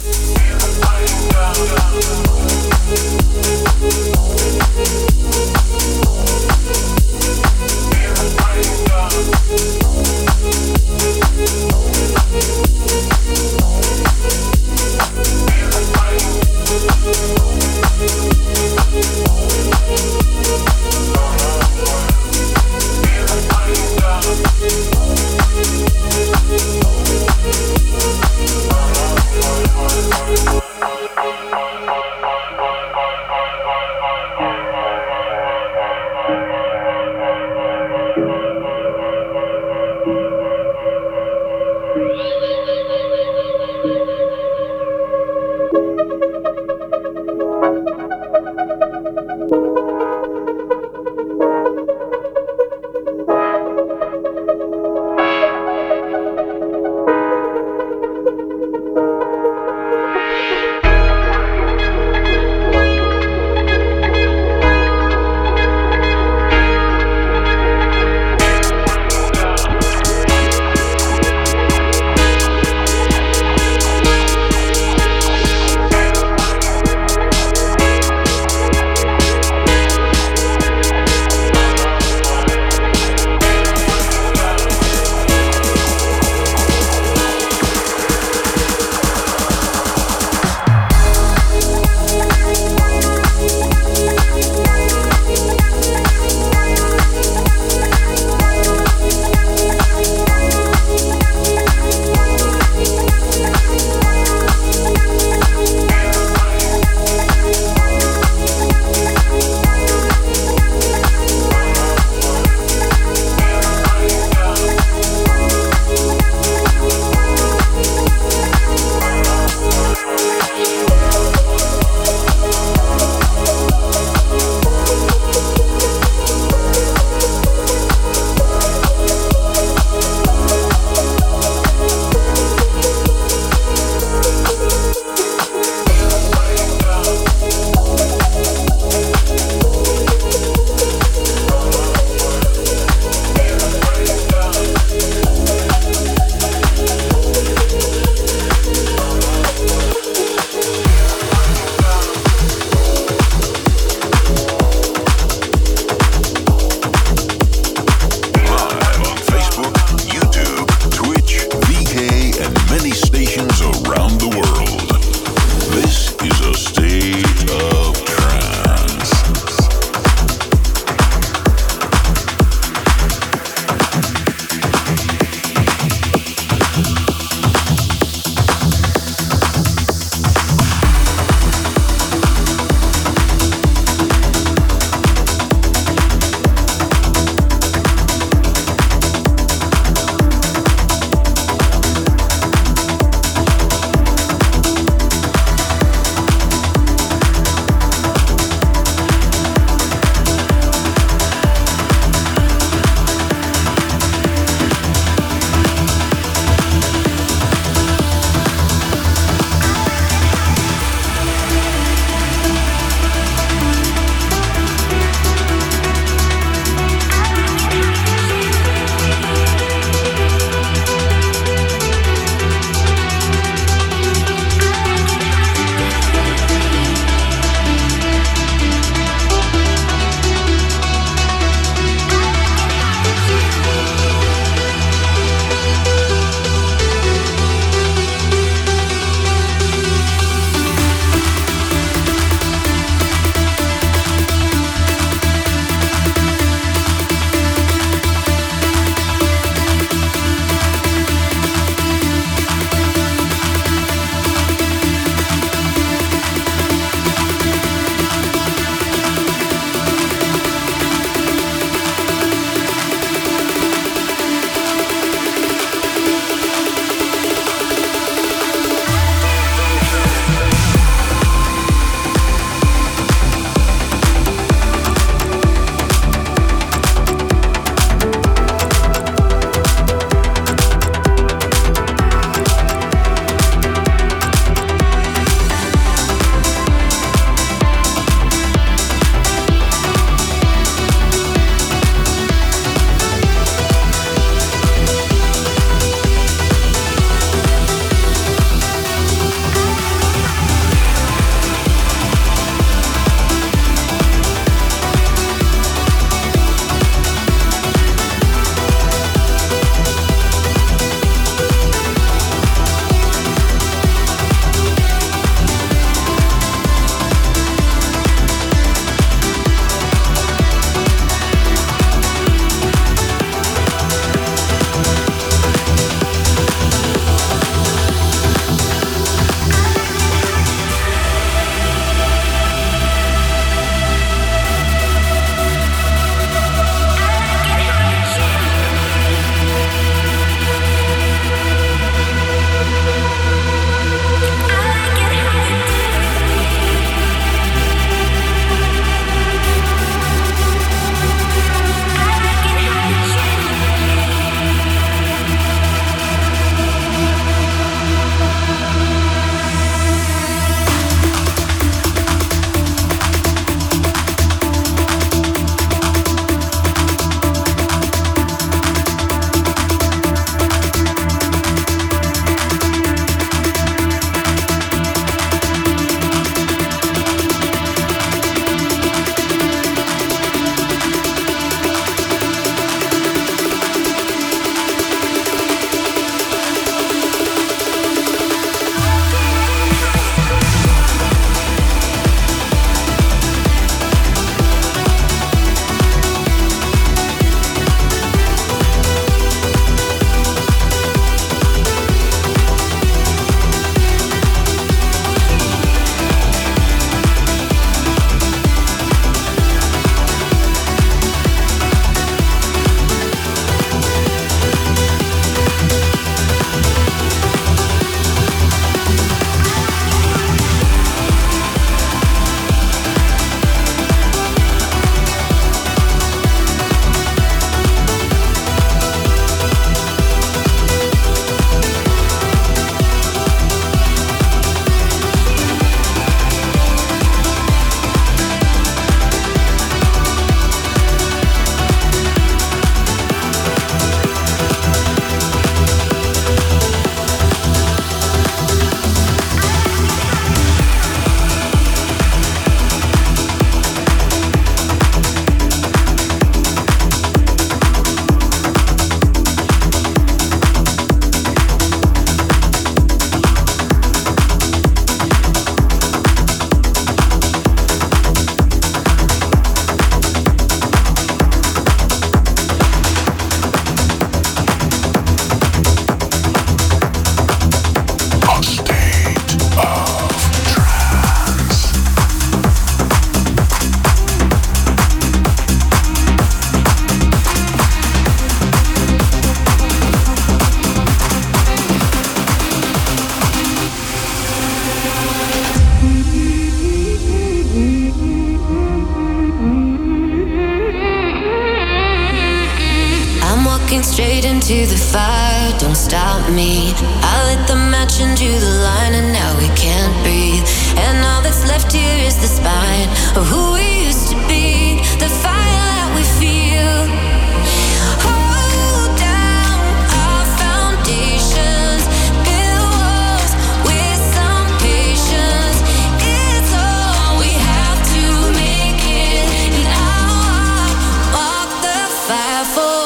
into the fire, don't stop me. I lit the match and drew the line, and now we can't breathe. And all that's left here is the spine of who we used to be, the fire that we feel. Hold down our foundations, build walls with some patience. It's all we have to make it, and I'll walk the fire for.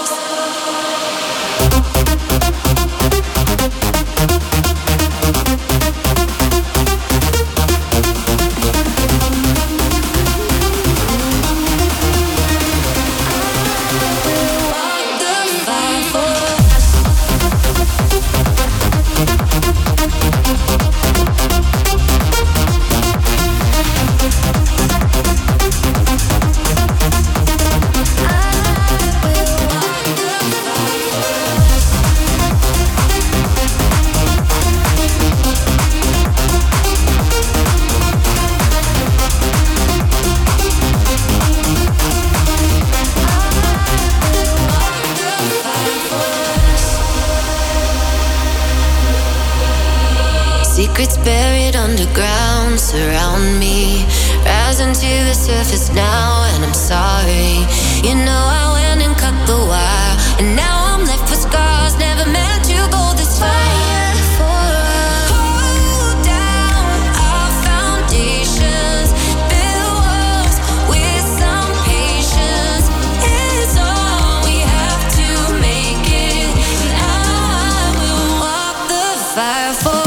Secrets buried underground surround me, rising to the surface now, and I'm sorry. You know I went and cut the wire, and now I'm left with scars. Never meant to go this far. Hold down our foundations, build walls with some patience. It's all we have to make it, and I will walk the fire for.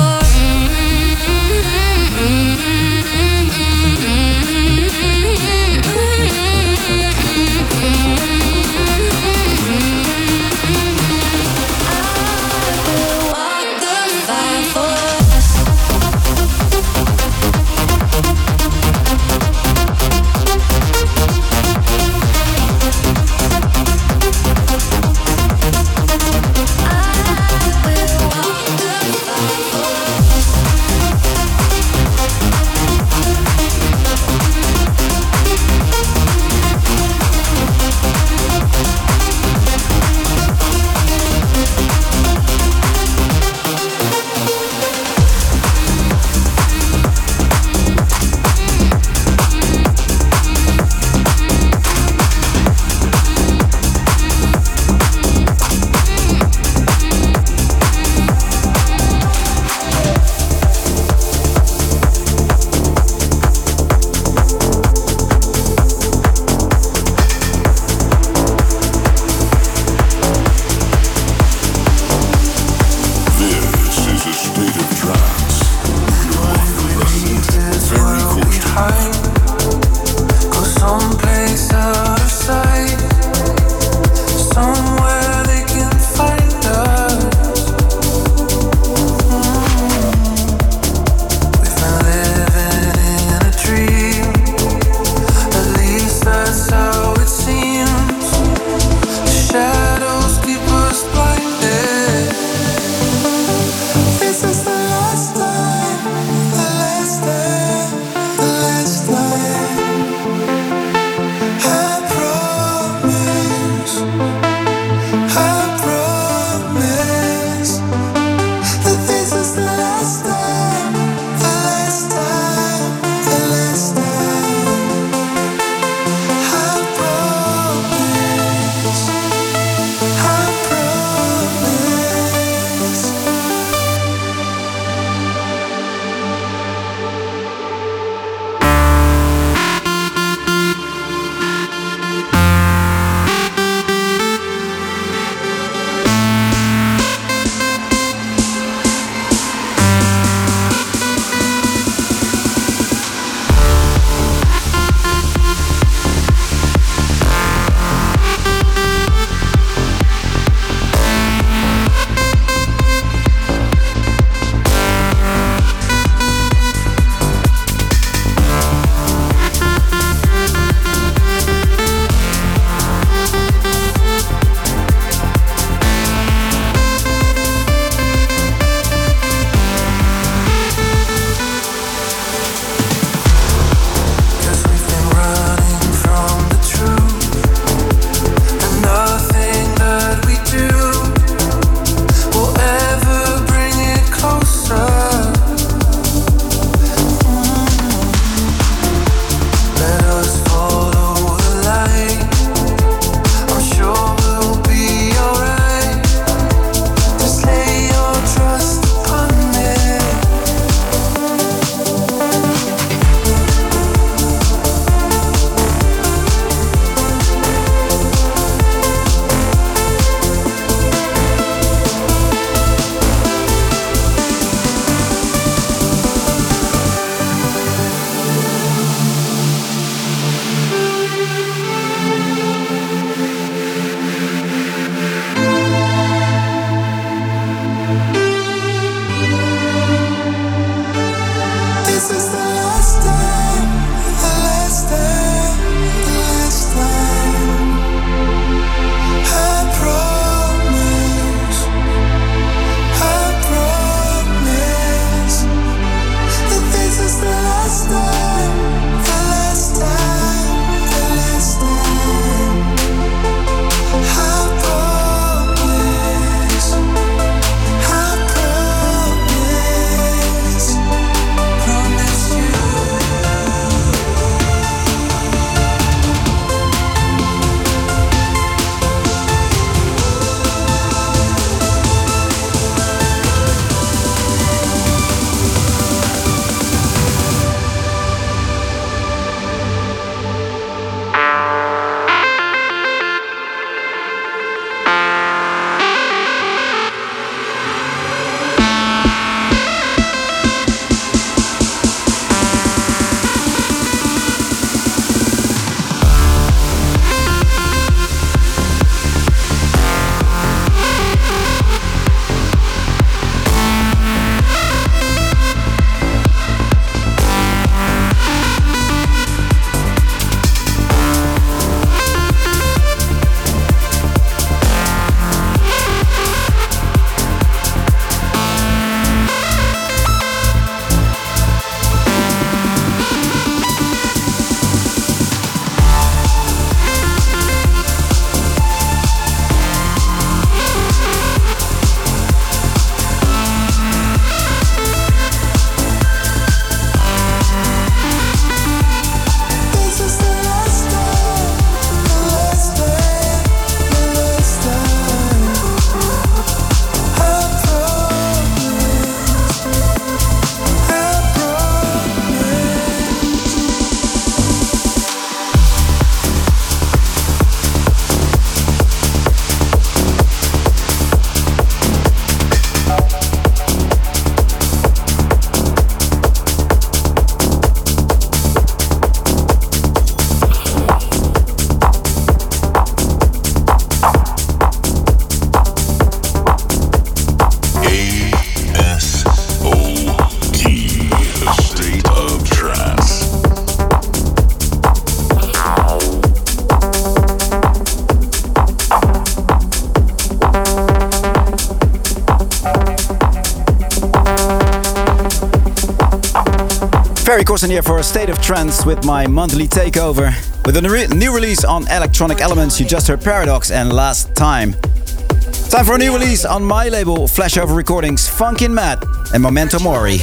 Ferry Corsten here for a State of Trance with my monthly takeover. With a re- new release on Electronic Elements, you just heard Paradox and Last Time. Time for a new release on my label, Flashover Recordings, Funkin' Matt and Memento Mori.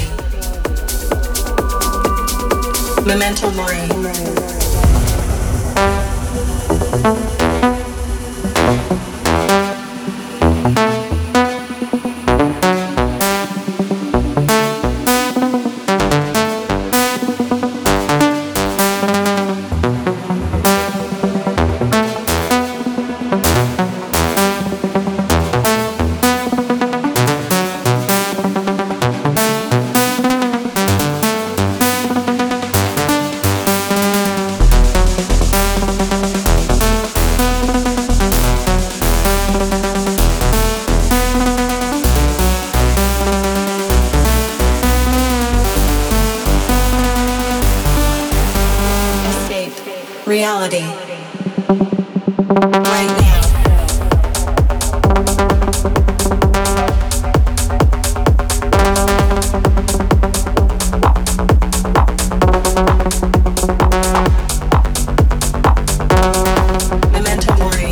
Memento Mori. Reality. Right now. Memento Mori.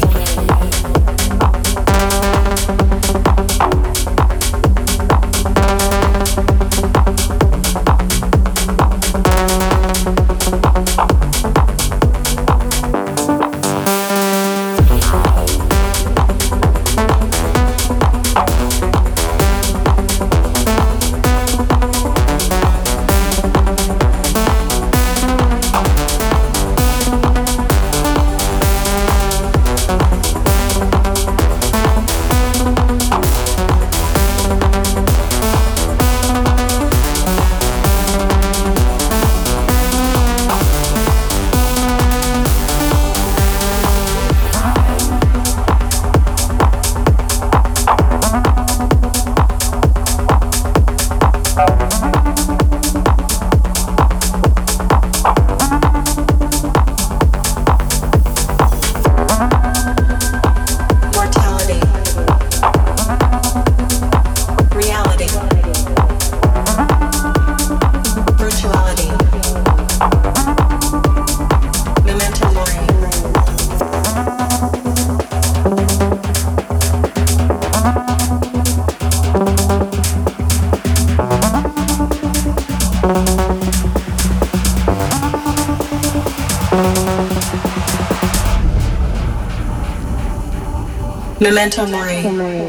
Memento Mori.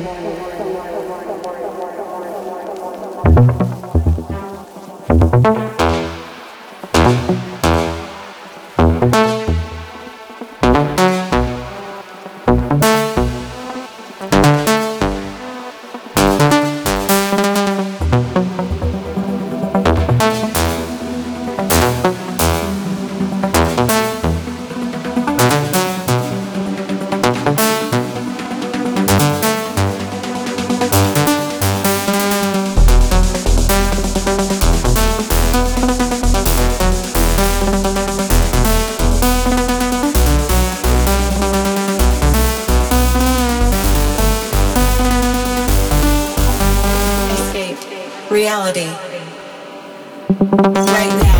Reality. Right now.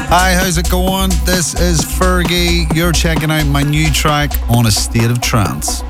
Hi, how's it going? This is Fergie. You're checking out my new track on A State of Trance.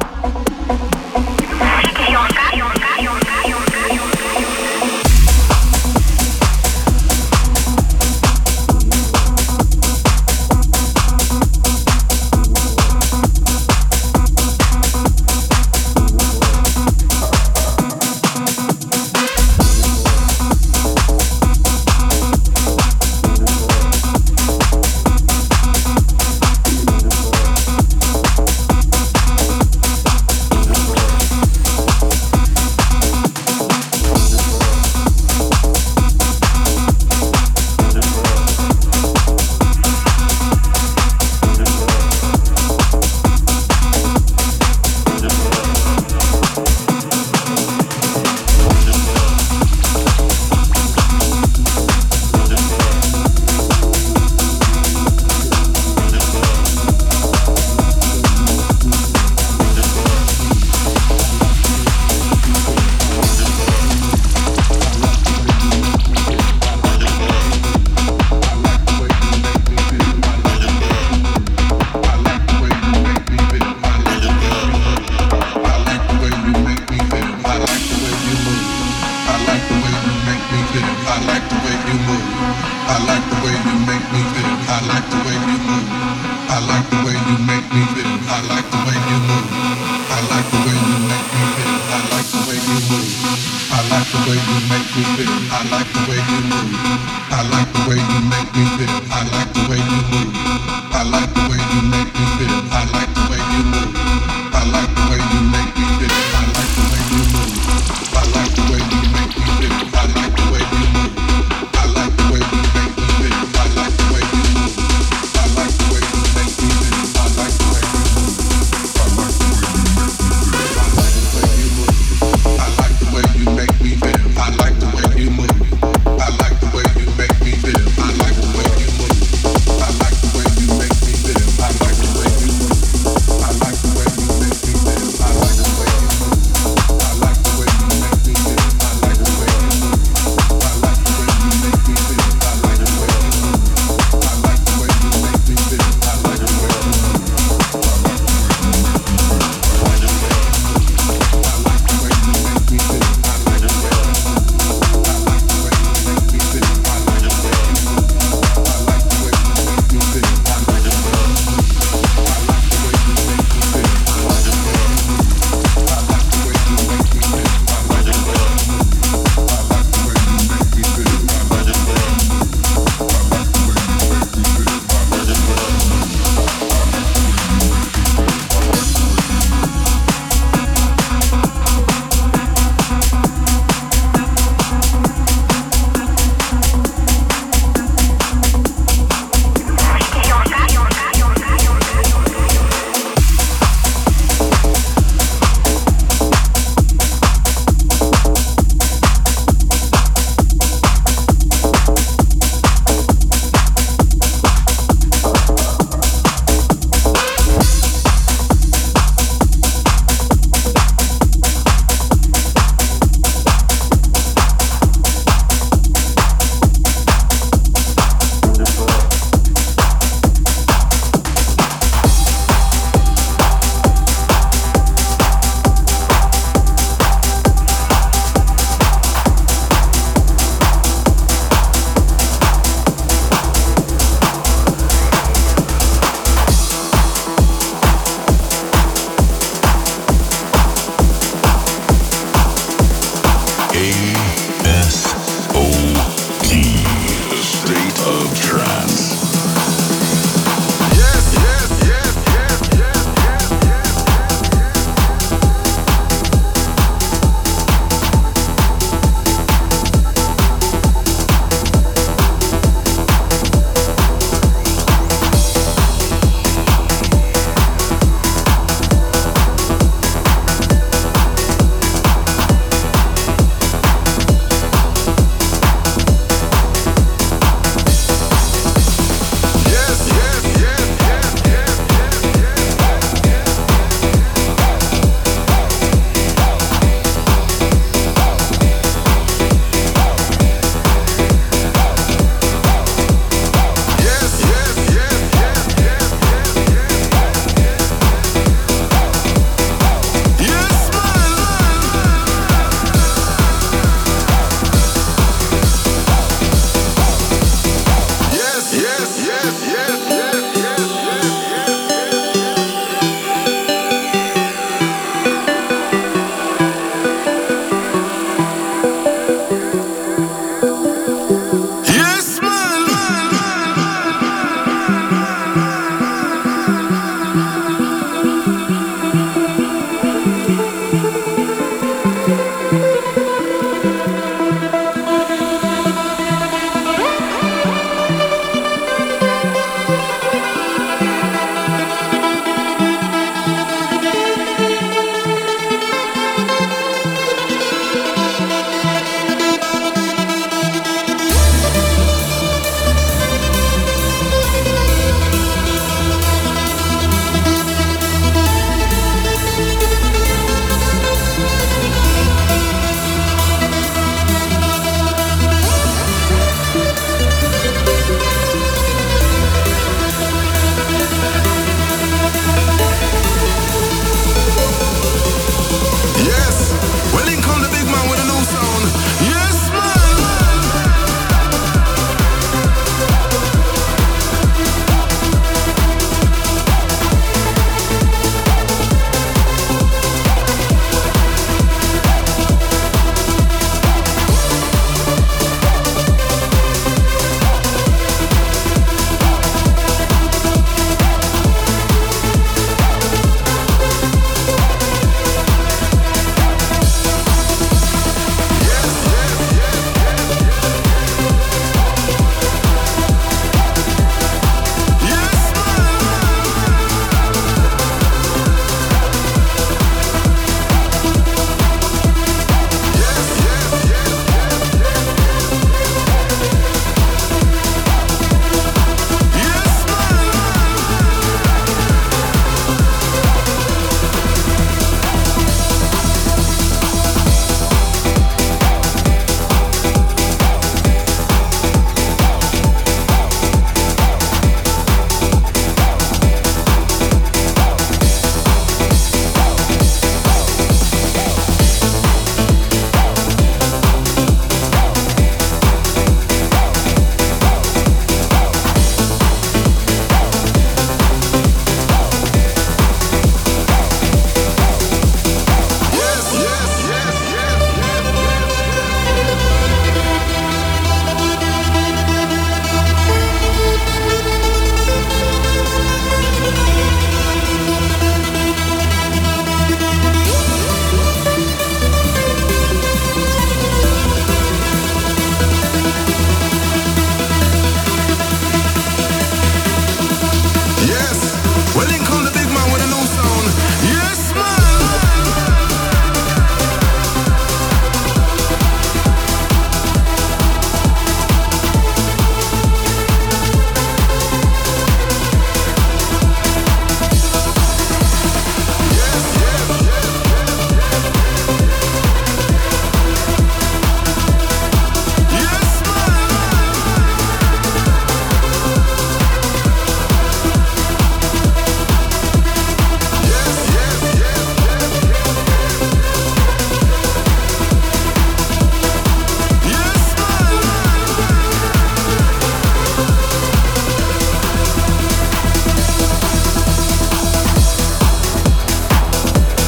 I like the way you make me feel. I like the way you move. I like the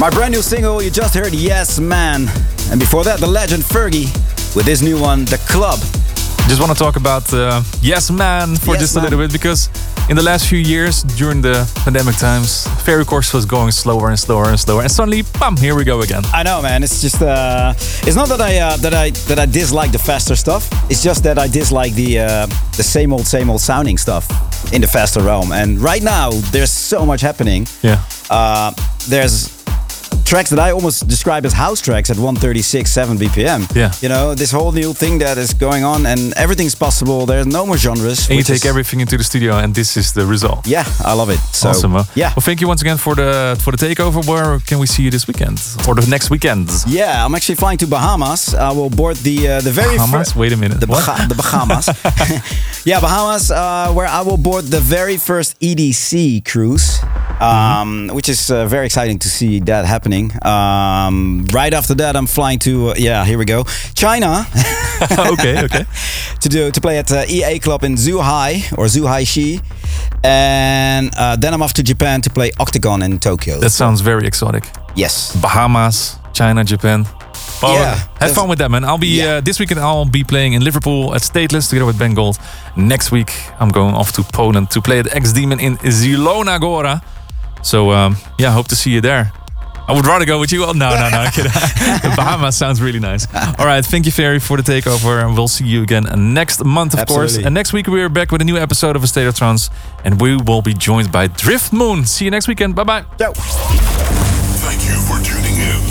My brand new single, you just heard Yes Man. And before that, the legend Fergie with his new one, The Club. Just want to talk about uh, Yes Man for Yes just Man. a little bit, because in the last few years, during the pandemic times, Ferry Course was going slower and slower and slower, and suddenly, bam, here we go again. I know, man. It's just uh, it's not that I uh, that I that I dislike the faster stuff. It's just that I dislike the uh, the same old same old sounding stuff in the faster realm. And right now, there's so much happening. Yeah. Uh, there's tracks that I almost describe as house tracks at one thirty-six, seven B P M. Yeah. You know, this whole new thing that is going on, and everything's possible. There's no more genres. And you which take is- everything into the studio, and this is the result. Yeah, I love it. So, awesome. Huh? Yeah. Well, thank you once again for the for the takeover. Where can we see you this weekend or the next weekend? Yeah, I'm actually flying to Bahamas. I will board the uh, the very Bahamas? fir- Wait a minute. The, What? Baha- the Bahamas. Yeah, Bahamas, uh, where I will board the very first E D C cruise, um, Mm-hmm. which is uh, very exciting to see that happening. Um, right after that, I'm flying to uh, yeah, here we go, China. okay, okay. to do to play at uh, E A Club in Zhuhai or Zhuhai-shi, and uh, then I'm off to Japan to play Octagon in Tokyo. That sounds very exotic. Yes. Bahamas, China, Japan. Well, Yeah, have that's- fun with that, man. I'll be uh, this weekend. I'll be playing in Liverpool at Stateless together with Ben Gold. Next week, I'm going off to Poland to play at X Demon in Zielona Góra. So um, yeah, hope to see you there. I would rather go with you. Oh, no, no, no. I'm kidding. The Bahamas sounds really nice. All right, thank you, Ferry, for the takeover, and we'll see you again next month, of course. Absolutely. And next week we're back with a new episode of A State of Trance, and we will be joined by Drift Moon. See you next weekend. Bye bye. Ciao. Thank you for tuning in